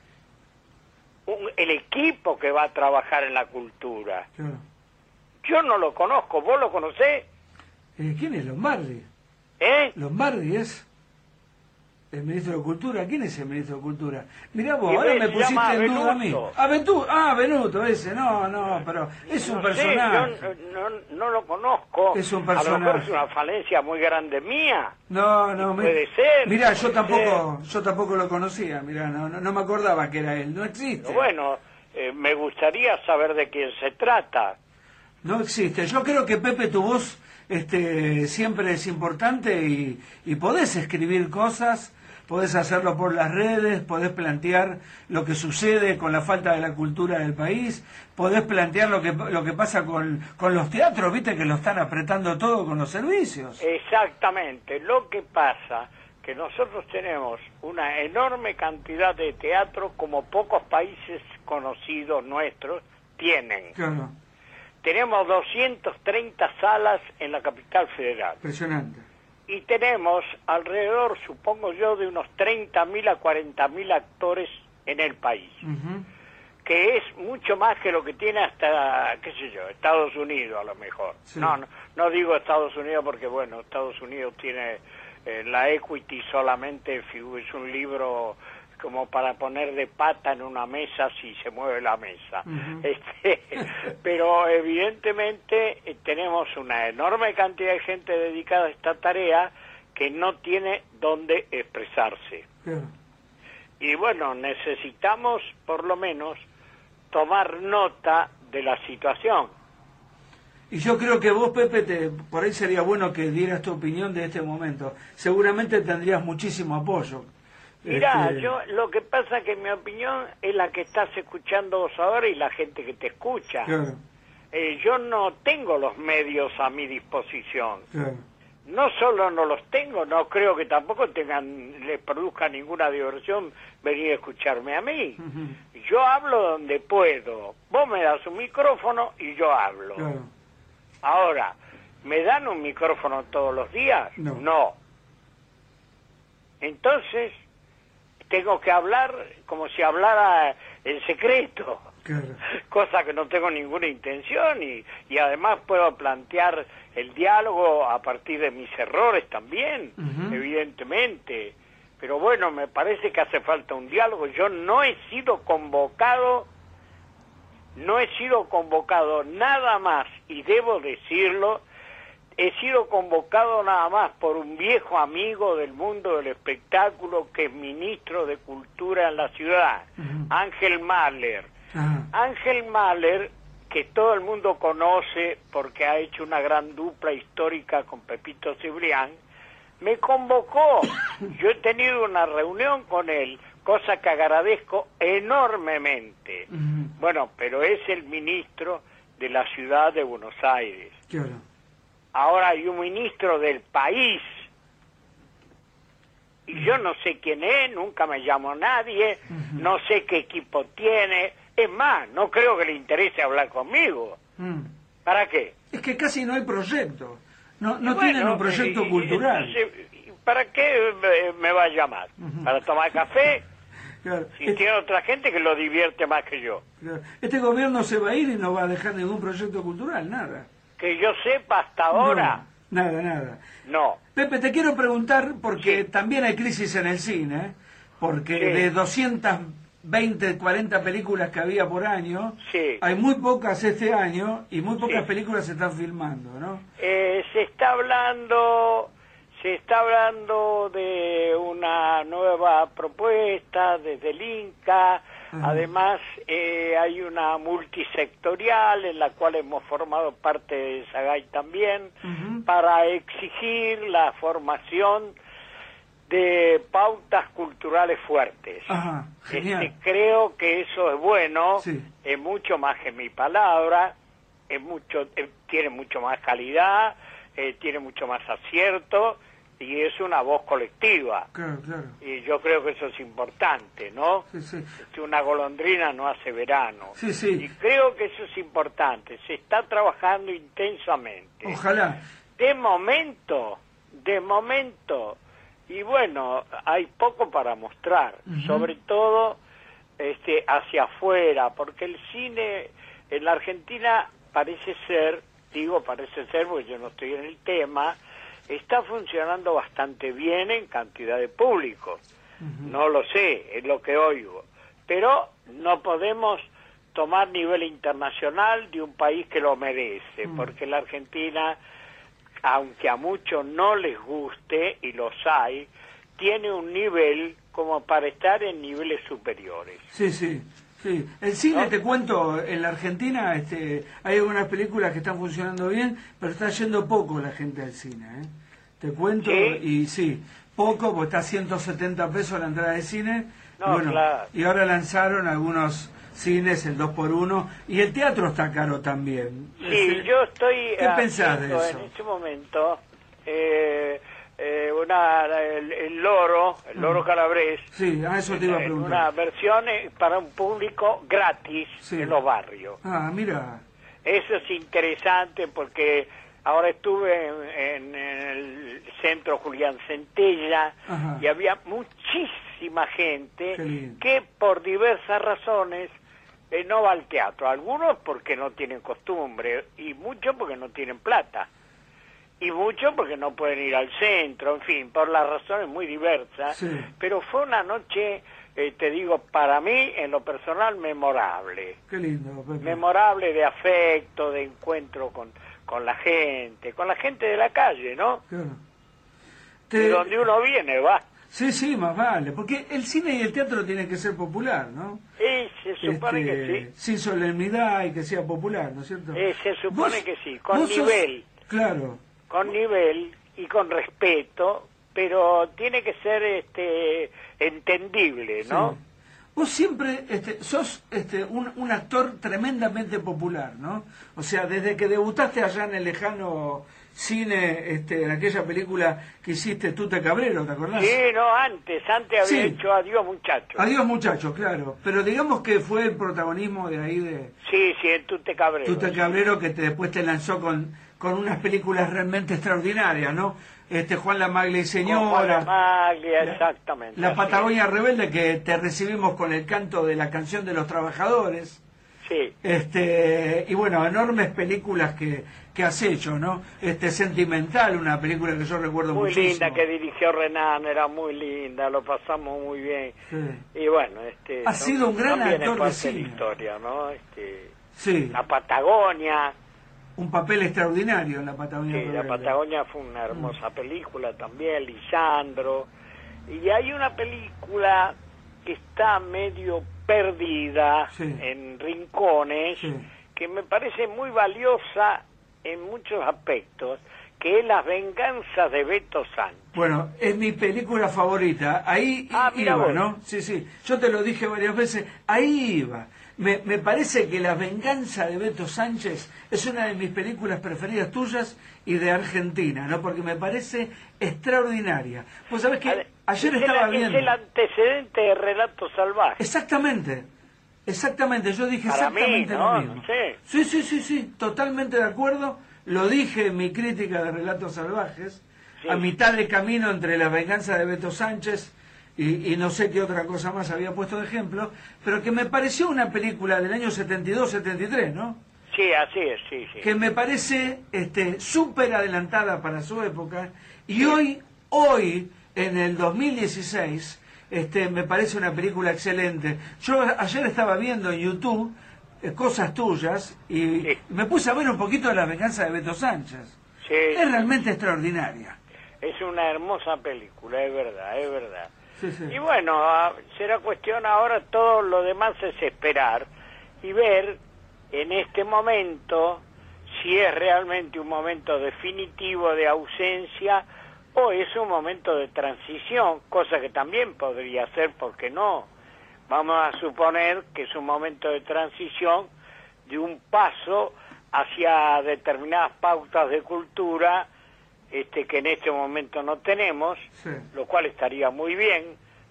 el equipo que va a trabajar en la cultura. Claro. Yo no lo conozco, ¿vos lo conocés? ¿Quién es Lombardi? Lombardi es el ministro de Cultura. ¿Quién es el ministro de Cultura? Mirá vos, ahora me pusiste en duda a mí. Benuto ese, no, pero es un personaje. Yo no lo conozco. Es un personaje. A lo mejor es personaje. una falencia muy grande mía. No, puede ser. Mirá, yo tampoco lo conocía, mirá, no me acordaba que era él, no existe. Pero bueno, me gustaría saber de quién se trata. No existe. Yo creo que, Pepe, tu voz siempre es importante y podés escribir cosas, podés hacerlo por las redes, podés plantear lo que sucede con la falta de la cultura del país, podés plantear lo que pasa con los teatros, viste que lo están apretando todo con los servicios. Exactamente. Lo que pasa que nosotros tenemos una enorme cantidad de teatro como pocos países conocidos nuestros tienen. Claro. Tenemos 230 salas en la capital federal. Impresionante. Y tenemos alrededor, supongo yo, de unos 30.000 a 40.000 actores en el país. Que es mucho más que lo que tiene hasta, qué sé yo, Estados Unidos a lo mejor. Sí. No digo Estados Unidos porque, bueno, Estados Unidos tiene la Equity solamente, es un libro como para poner de pata en una mesa si se mueve la mesa. Pero evidentemente tenemos una enorme cantidad de gente dedicada a esta tarea que no tiene dónde expresarse. Claro. Y bueno, necesitamos por lo menos tomar nota de la situación. Y yo creo que vos, Pepe, por ahí sería bueno que dieras tu opinión de este momento. Seguramente tendrías muchísimo apoyo. Mirá, yo lo que pasa es que mi opinión es la que estás escuchando vos ahora y la gente que te escucha. Claro. Yo no tengo los medios a mi disposición. Claro. No solo no los tengo, no creo que tampoco les produzca ninguna diversión venir a escucharme a mí. Yo hablo donde puedo. Vos me das un micrófono y yo hablo. Claro. Ahora, ¿me dan un micrófono todos los días? No. Entonces, tengo que hablar como si hablara en secreto. Claro. Cosa que no tengo ninguna intención y además puedo plantear el diálogo a partir de mis errores también, evidentemente. Pero bueno, me parece que hace falta un diálogo. Yo no he sido convocado nada más, y debo decirlo, he sido convocado nada más por un viejo amigo del mundo del espectáculo que es ministro de Cultura en la ciudad, Ángel Mahler. Ángel Mahler, que todo el mundo conoce porque ha hecho una gran dupla histórica con Pepito Cibrián, me convocó. Yo he tenido una reunión con él, cosa que agradezco enormemente. Bueno, pero es el ministro de la ciudad de Buenos Aires. Claro. Ahora hay un ministro del país y yo no sé quién es, nunca me llamó nadie, no sé qué equipo tiene, es más, no creo que le interese hablar conmigo. ¿Para qué? Es que casi no hay proyecto, no Bueno, tienen un proyecto cultural. Entonces, ¿para qué me va a llamar? ¿Para tomar café? Claro. Si tiene otra gente que lo divierte más que yo. Claro. Este gobierno se va a ir y no va a dejar ningún proyecto cultural, nada. Que yo sepa hasta ahora. No, nada. No. Pepe, te quiero preguntar, porque también hay crisis en el cine, porque de 220, 40 películas que había por año, hay muy pocas este año y muy pocas películas se están filmando, ¿no? Se está hablando de una nueva propuesta desde el Inca. Además, hay una multisectorial en la cual hemos formado parte de Sagay también, para exigir la formación de pautas culturales fuertes. Genial. Creo que eso es bueno, es mucho más que mi palabra, tiene mucho más calidad, tiene mucho más acierto, y es una voz colectiva. Claro. Y yo creo que eso es importante, ¿no? Que una golondrina no hace verano. Y creo que eso es importante. Se está trabajando intensamente. Ojalá. De momento, y bueno, hay poco para mostrar, sobre todo hacia afuera, porque el cine en la Argentina parece ser porque yo no estoy en el tema, está funcionando bastante bien en cantidad de público. No lo sé, es lo que oigo. Pero no podemos tomar nivel internacional de un país que lo merece, porque la Argentina, aunque a muchos no les guste, y los hay, tiene un nivel como para estar en niveles superiores. Sí. El cine, te cuento, en la Argentina hay algunas películas que están funcionando bien, pero está yendo poco la gente al cine, ¿eh? Te cuento, y poco, porque está a 170 pesos la entrada de cine. Y ahora lanzaron algunos cines, el 2x1, y el teatro está caro también. Sí, yo estoy ¿Qué pensás de eso? En este momento el Loro Calabrés, eso te iba a preguntar. Una versión para un público gratis en los barrios. Mira. Eso es interesante porque ahora estuve en el centro Julián Centella y había muchísima gente que por diversas razones no va al teatro. Algunos porque no tienen costumbre y muchos porque no tienen plata. Y muchos porque no pueden ir al centro, en fin, por las razones muy diversas. Pero fue una noche, te digo, para mí, en lo personal, memorable. Qué lindo, Pepe. Memorable de afecto, de encuentro con la gente de la calle, ¿no? Claro. De donde uno viene, va. Sí, más vale, porque el cine y el teatro tienen que ser popular, ¿no? Se supone que sí. Sin solemnidad y que sea popular, ¿no es cierto? Se supone que sí, con nivel. Claro. Con nivel y con respeto, pero tiene que ser entendible, ¿no? Sí. Vos siempre sos un actor tremendamente popular, ¿no? O sea, desde que debutaste allá en el lejano cine, en aquella película que hiciste Tute Cabrero, ¿te acordás? Sí, no, antes había hecho Adiós Muchachos. Adiós Muchachos, claro. Pero digamos que fue el protagonismo de ahí de... Sí, en Tute Cabrero. Tute Cabrero, que después te lanzó con unas películas realmente extraordinarias, ¿no? Juan Lamaglia y Señora. Juan Lamaglia, exactamente. La Patagonia Rebelde, que te recibimos con el canto de la Canción de los Trabajadores. Sí. Y bueno, enormes películas que has hecho, ¿no? Sentimental, una película que yo recuerdo muy muchísimo. Muy linda, que dirigió Renan, era muy linda, lo pasamos muy bien. Sí. Y bueno, ha sido un gran actor de cine. La historia, ¿no? Sí. La Patagonia. un papel extraordinario en la Patagonia. Sí, la Patagonia fue una hermosa película también, Lisandro. Y hay una película que está medio perdida en rincones, que me parece muy valiosa en muchos aspectos, que es Las venganzas de Beto Sánchez. Bueno, es mi película favorita. Ahí iba, vos. ¿no? Sí. Yo te lo dije varias veces. Ahí iba. Me parece que La venganza de Beto Sánchez es una de mis películas preferidas tuyas y de Argentina, ¿no? Porque me parece extraordinaria. Pues sabés que ayer estaba viendo... Es el antecedente de Relatos Salvajes. Exactamente. Yo dije Para exactamente mí, ¿no? lo mismo. No sé. Sí. Totalmente de acuerdo. Lo dije en mi crítica de Relatos Salvajes. Sí. A mitad de camino entre La venganza de Beto Sánchez y no sé qué otra cosa más había puesto de ejemplo, pero que me pareció una película del año 72-73, ¿no? Sí, así es, sí. Que me parece súper adelantada para su época, y hoy, en el 2016, me parece una película excelente. Yo ayer estaba viendo en YouTube cosas tuyas y me puse a ver un poquito de La venganza de Beto Sánchez. Sí. Es realmente extraordinaria. Es una hermosa película, es verdad. Sí. Y bueno, será cuestión ahora, todo lo demás es esperar y ver en este momento si es realmente un momento definitivo de ausencia o es un momento de transición, cosa que también podría ser, ¿por qué no? Vamos a suponer que es un momento de transición, de un paso hacia determinadas pautas de cultura que en este momento no tenemos, lo cual estaría muy bien,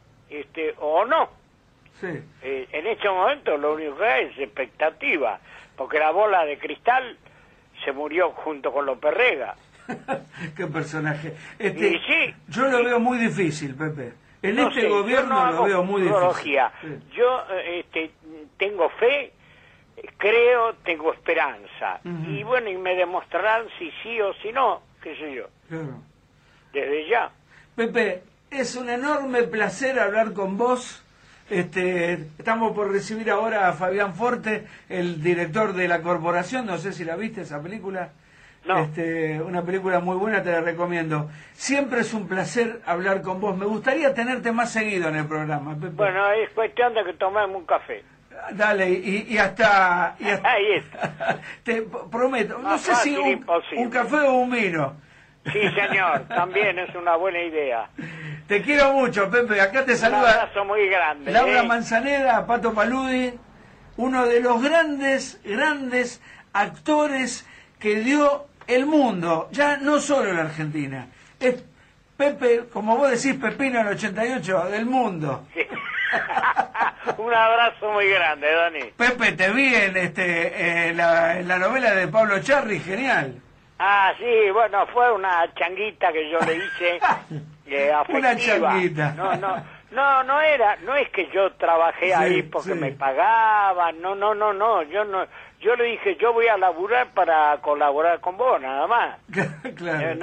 o no. En este momento lo único que hay es expectativa, porque la bola de cristal se murió junto con López Rega. Qué personaje. Sí. Yo lo veo muy difícil, Pepe. En No este sé, gobierno yo no lo veo muy difícil. Sí. Yo tengo fe, creo, tengo esperanza. Y bueno, y me demostrarán si sí o si no, qué sé yo. Claro. Desde ya. Pepe, es un enorme placer hablar con vos. Estamos por recibir ahora a Fabián Forte, el director de La Corporación. No sé si la viste esa película. No. Una película muy buena, te la recomiendo. Siempre es un placer hablar con vos. Me gustaría tenerte más seguido en el programa, Pepe. Bueno, es cuestión de que tomemos un café. Dale, y hasta... Ahí está. Te prometo, no sé si un café o un vino. Sí, señor, también es una buena idea. Te quiero mucho, Pepe. Acá te saluda... Un abrazo muy grande. Laura Manzanera, Pato Paludi, uno de los grandes actores que dio el mundo, ya no solo la Argentina. Es Pepe, como vos decís, Pepino en el 88, del mundo. Sí. Un abrazo muy grande, Dani. Pepe, te vi en la novela de Pablo Charri, genial. Ah, sí, bueno, fue una changuita que yo le hice afectiva. Una changuita. No es que yo trabajé ahí porque me pagaban, no, yo le dije, yo voy a laburar para colaborar con vos, nada más. Claro.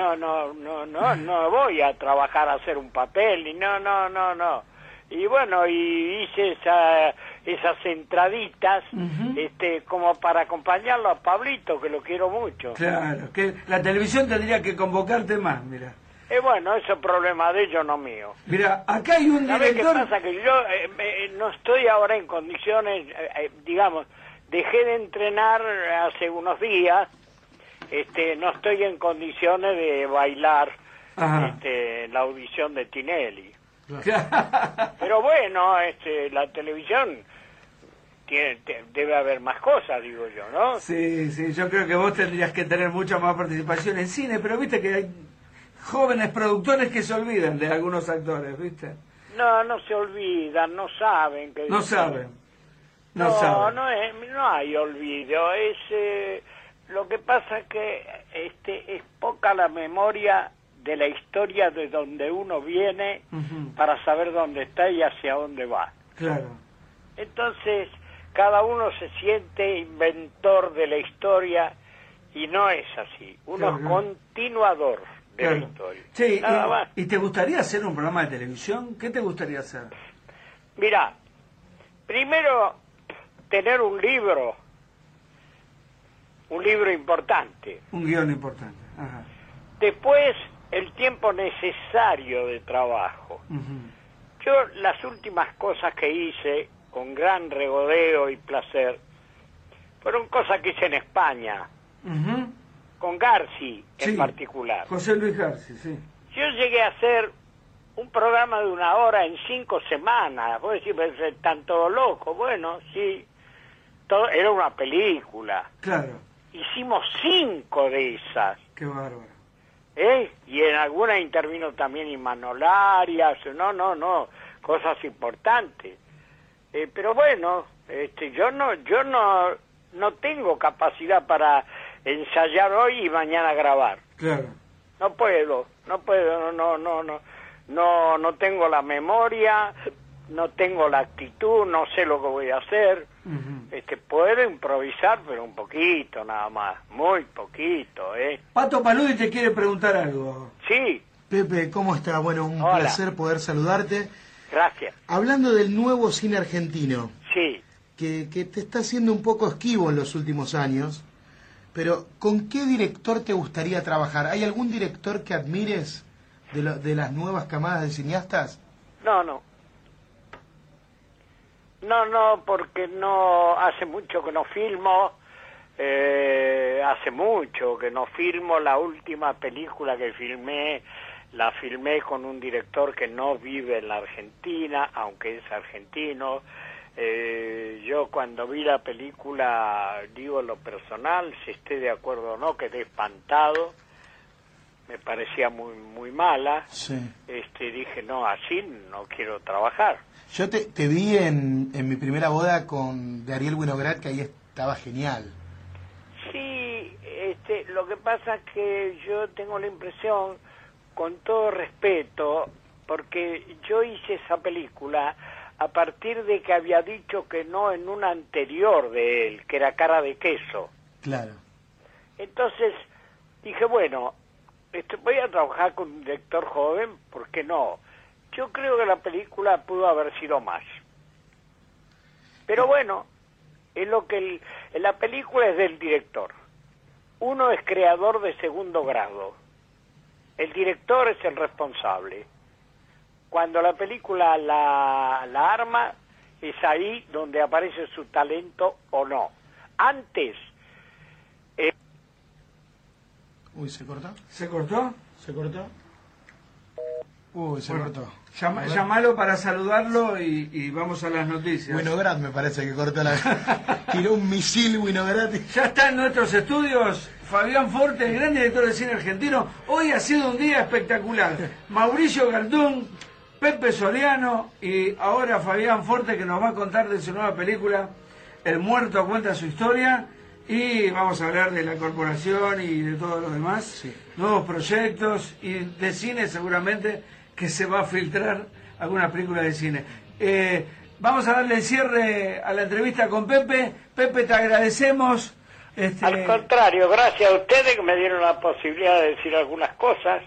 No voy a trabajar a hacer un papel, y no. Y bueno, y hice esas entraditas, como para acompañarlo a Pablito, que lo quiero mucho. Claro, que la televisión tendría que convocarte más, mira. Bueno, eso es problema de ellos, no mío. Mira, acá hay un ¿Sabés director... qué pasa? Que yo no estoy ahora en condiciones, digamos, dejé de entrenar hace unos días, no estoy en condiciones de bailar en la audición de Tinelli. Pero bueno, la televisión debe haber más cosas, digo yo, ¿no? Sí, yo creo que vos tendrías que tener mucha más participación en cine, pero viste que hay jóvenes productores que se olvidan de algunos actores, ¿viste? No se olvidan, no saben. No saben. No hay olvido. Lo que pasa es que es poca la memoria de la historia de donde uno viene para saber dónde está y hacia dónde va. Claro. Entonces, cada uno se siente inventor de la historia y no es así. Uno es continuador de la historia. Sí, nada más. ¿Y te gustaría hacer un programa de televisión? ¿Qué te gustaría hacer? Mirá, primero tener un libro un libro importante. Un guión importante. Ajá. Después, el tiempo necesario de trabajo. Yo las últimas cosas que hice con gran regodeo y placer fueron cosas que hice en España, con Garci en particular. José Luis Garci, sí. Yo llegué a hacer un programa de 1 hora en 5 semanas. Vos decís, están todos locos. Bueno, sí, era una película. Claro. Hicimos 5 de esas. Qué bárbaro. Y en algunas intervino también Imanol Arias, no, cosas importantes. Pero bueno, yo no tengo capacidad para ensayar hoy y mañana grabar. Claro. No puedo, no tengo la memoria, no tengo la actitud, no sé lo que voy a hacer. Puedo improvisar, pero un poquito nada más, muy poquito, Pato Paludi te quiere preguntar algo. Sí. Pepe, ¿cómo está? Bueno, un Hola. placer poder saludarte. Gracias. Hablando del nuevo cine argentino, Sí. que te está haciendo un poco esquivo en los últimos años, pero ¿con qué director te gustaría trabajar? ¿Hay algún director que admires de las nuevas camadas de cineastas? No, porque no hace mucho que no filmo, hace mucho que no filmo. La última película que filmé, la filmé con un director que no vive en la Argentina, aunque es argentino. Yo cuando vi la película, digo en lo personal, si esté de acuerdo o no, quedé espantado. Me parecía muy mala. Sí. Dije, no, así no quiero trabajar. Yo te vi en mi primera boda de Ariel Winograd, que ahí estaba genial. Sí, lo que pasa es que yo tengo la impresión, con todo respeto, porque yo hice esa película a partir de que había dicho que no en una anterior de él, que era Cara de Queso. Claro. Entonces dije, bueno, voy a trabajar con un director joven, ¿por qué no? Yo creo que la película pudo haber sido más. Pero bueno, es lo que la película es del director. Uno es creador de segundo grado. El director es el responsable. Cuando la película la arma, es ahí donde aparece su talento o no. Antes... Uy, ¿se cortó? ¿Se cortó? ¿Se cortó? Uy, se cortó. Llamalo para saludarlo y vamos a las noticias. Winograd me parece que cortó tiró un misil Winograd. Ya está en nuestros estudios Fabián Forte, el gran director de cine argentino. Hoy ha sido un día espectacular. Mauricio Gardún, Pepe Soriano y ahora Fabián Forte, que nos va a contar de su nueva película El Muerto cuenta su historia. Y vamos a hablar de la corporación y de todo lo demás. Sí. Nuevos proyectos y de cine seguramente que se va a filtrar alguna película de cine. Vamos a darle cierre a la entrevista con Pepe. Pepe, te agradecemos. Al contrario, gracias a ustedes que me dieron la posibilidad de decir algunas cosas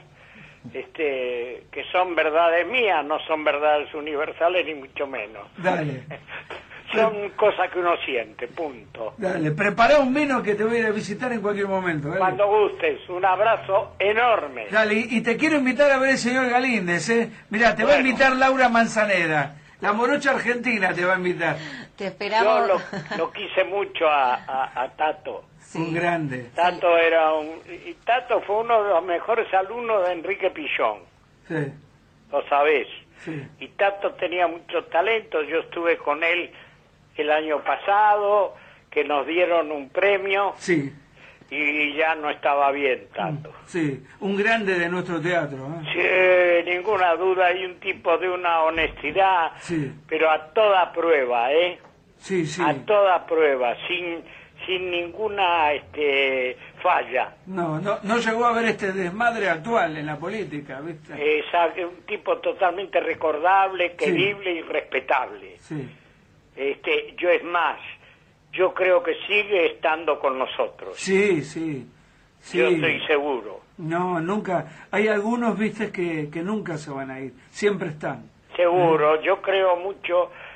que son verdades mías, no son verdades universales ni mucho menos. Dale. Son cosas que uno siente, punto. Dale, prepara un vino que te voy a ir a visitar en cualquier momento. Dale. Cuando gustes, un abrazo enorme. Dale, y te quiero invitar a ver el señor Galíndez, Mirá, te va a invitar Laura Manzanera. La morocha argentina te va a invitar. Te esperamos. Yo lo quise mucho a Tato. Sí. Un grande. Tato y Tato fue uno de los mejores alumnos de Enrique Pillón. Sí. Lo sabés. Sí. Y Tato tenía mucho talento. Yo estuve con él el año pasado, que nos dieron un premio. Sí. Y ya no estaba bien Tato. Sí, un grande de nuestro teatro. Sí, ninguna duda, hay un tipo de una honestidad, sí, pero a toda prueba, Sí, sí. A toda prueba, sin ninguna falla. No llegó a haber este desmadre actual en la política, ¿viste? Exacto, un tipo totalmente recordable, querible, sí, y respetable. Sí. Yo es más, yo creo que sigue estando con nosotros. Sí, sí. Sí. Yo estoy seguro. No, nunca. Hay algunos, viste, que nunca se van a ir. Siempre están. Seguro. Yo creo mucho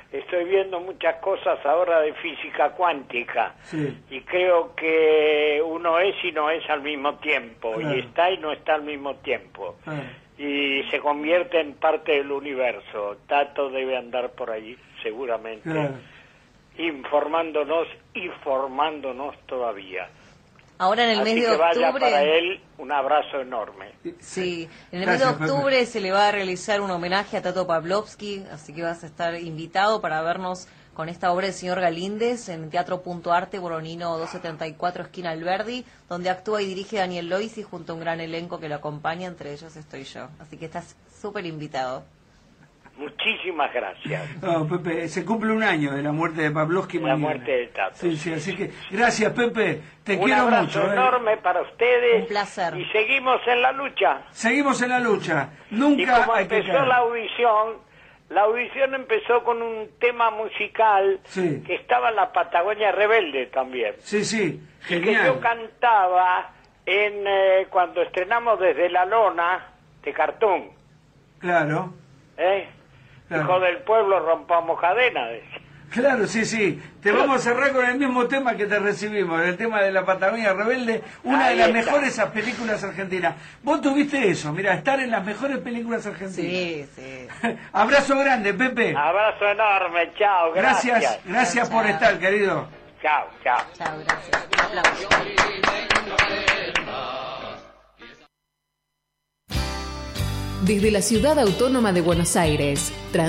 estoy viendo muchas cosas ahora de física cuántica. Sí. Y creo que uno es y no es al mismo tiempo, Claro. y está y no está al mismo tiempo. Claro. Y se convierte en parte del universo. Tato debe andar por allí, seguramente, Claro. informándonos y formándonos todavía. Ahora en el Así mes de que vaya octubre... para él un abrazo enorme. Sí, en el Gracias, mes de octubre se le va a realizar un homenaje a Tato Pavlovsky, así que vas a estar invitado para vernos con esta obra del señor Galíndez en Teatro Punto Arte, Boronino 274, esquina Alberdi, donde actúa y dirige Daniel Loisi junto a un gran elenco que lo acompaña, entre ellos estoy yo. Así que estás súper invitado. Muchísimas gracias. No, Pepe, se cumple un año de la muerte de Pavlovsky La mañana. muerte de Tato. Sí, sí, así que gracias, Pepe. Te Un quiero abrazo mucho. enorme para ustedes. Un placer. Y seguimos en la lucha. Seguimos en la lucha. Y Nunca como hay que empezó caer. la audición empezó con un tema musical Sí. que estaba en la Patagonia Rebelde también. Sí, sí, Que yo genial. cantaba cuando estrenamos Desde la Lona de Cartoon. Claro, ¿Eh? Claro. Hijo del pueblo, rompamos cadenas. decía. claro, sí, sí. Te vamos a cerrar con el mismo tema que te recibimos, el tema de la Patagonia Rebelde, una Ahí de las está. mejores películas argentinas. Vos tuviste eso, mira, estar en las mejores películas argentinas. Sí, sí. Abrazo grande, Pepe. Abrazo enorme, chao, gracias. Gracias por Chao. estar, querido. Chao, chao. Chao, gracias. Un aplauso. Desde la Ciudad Autónoma de Buenos Aires,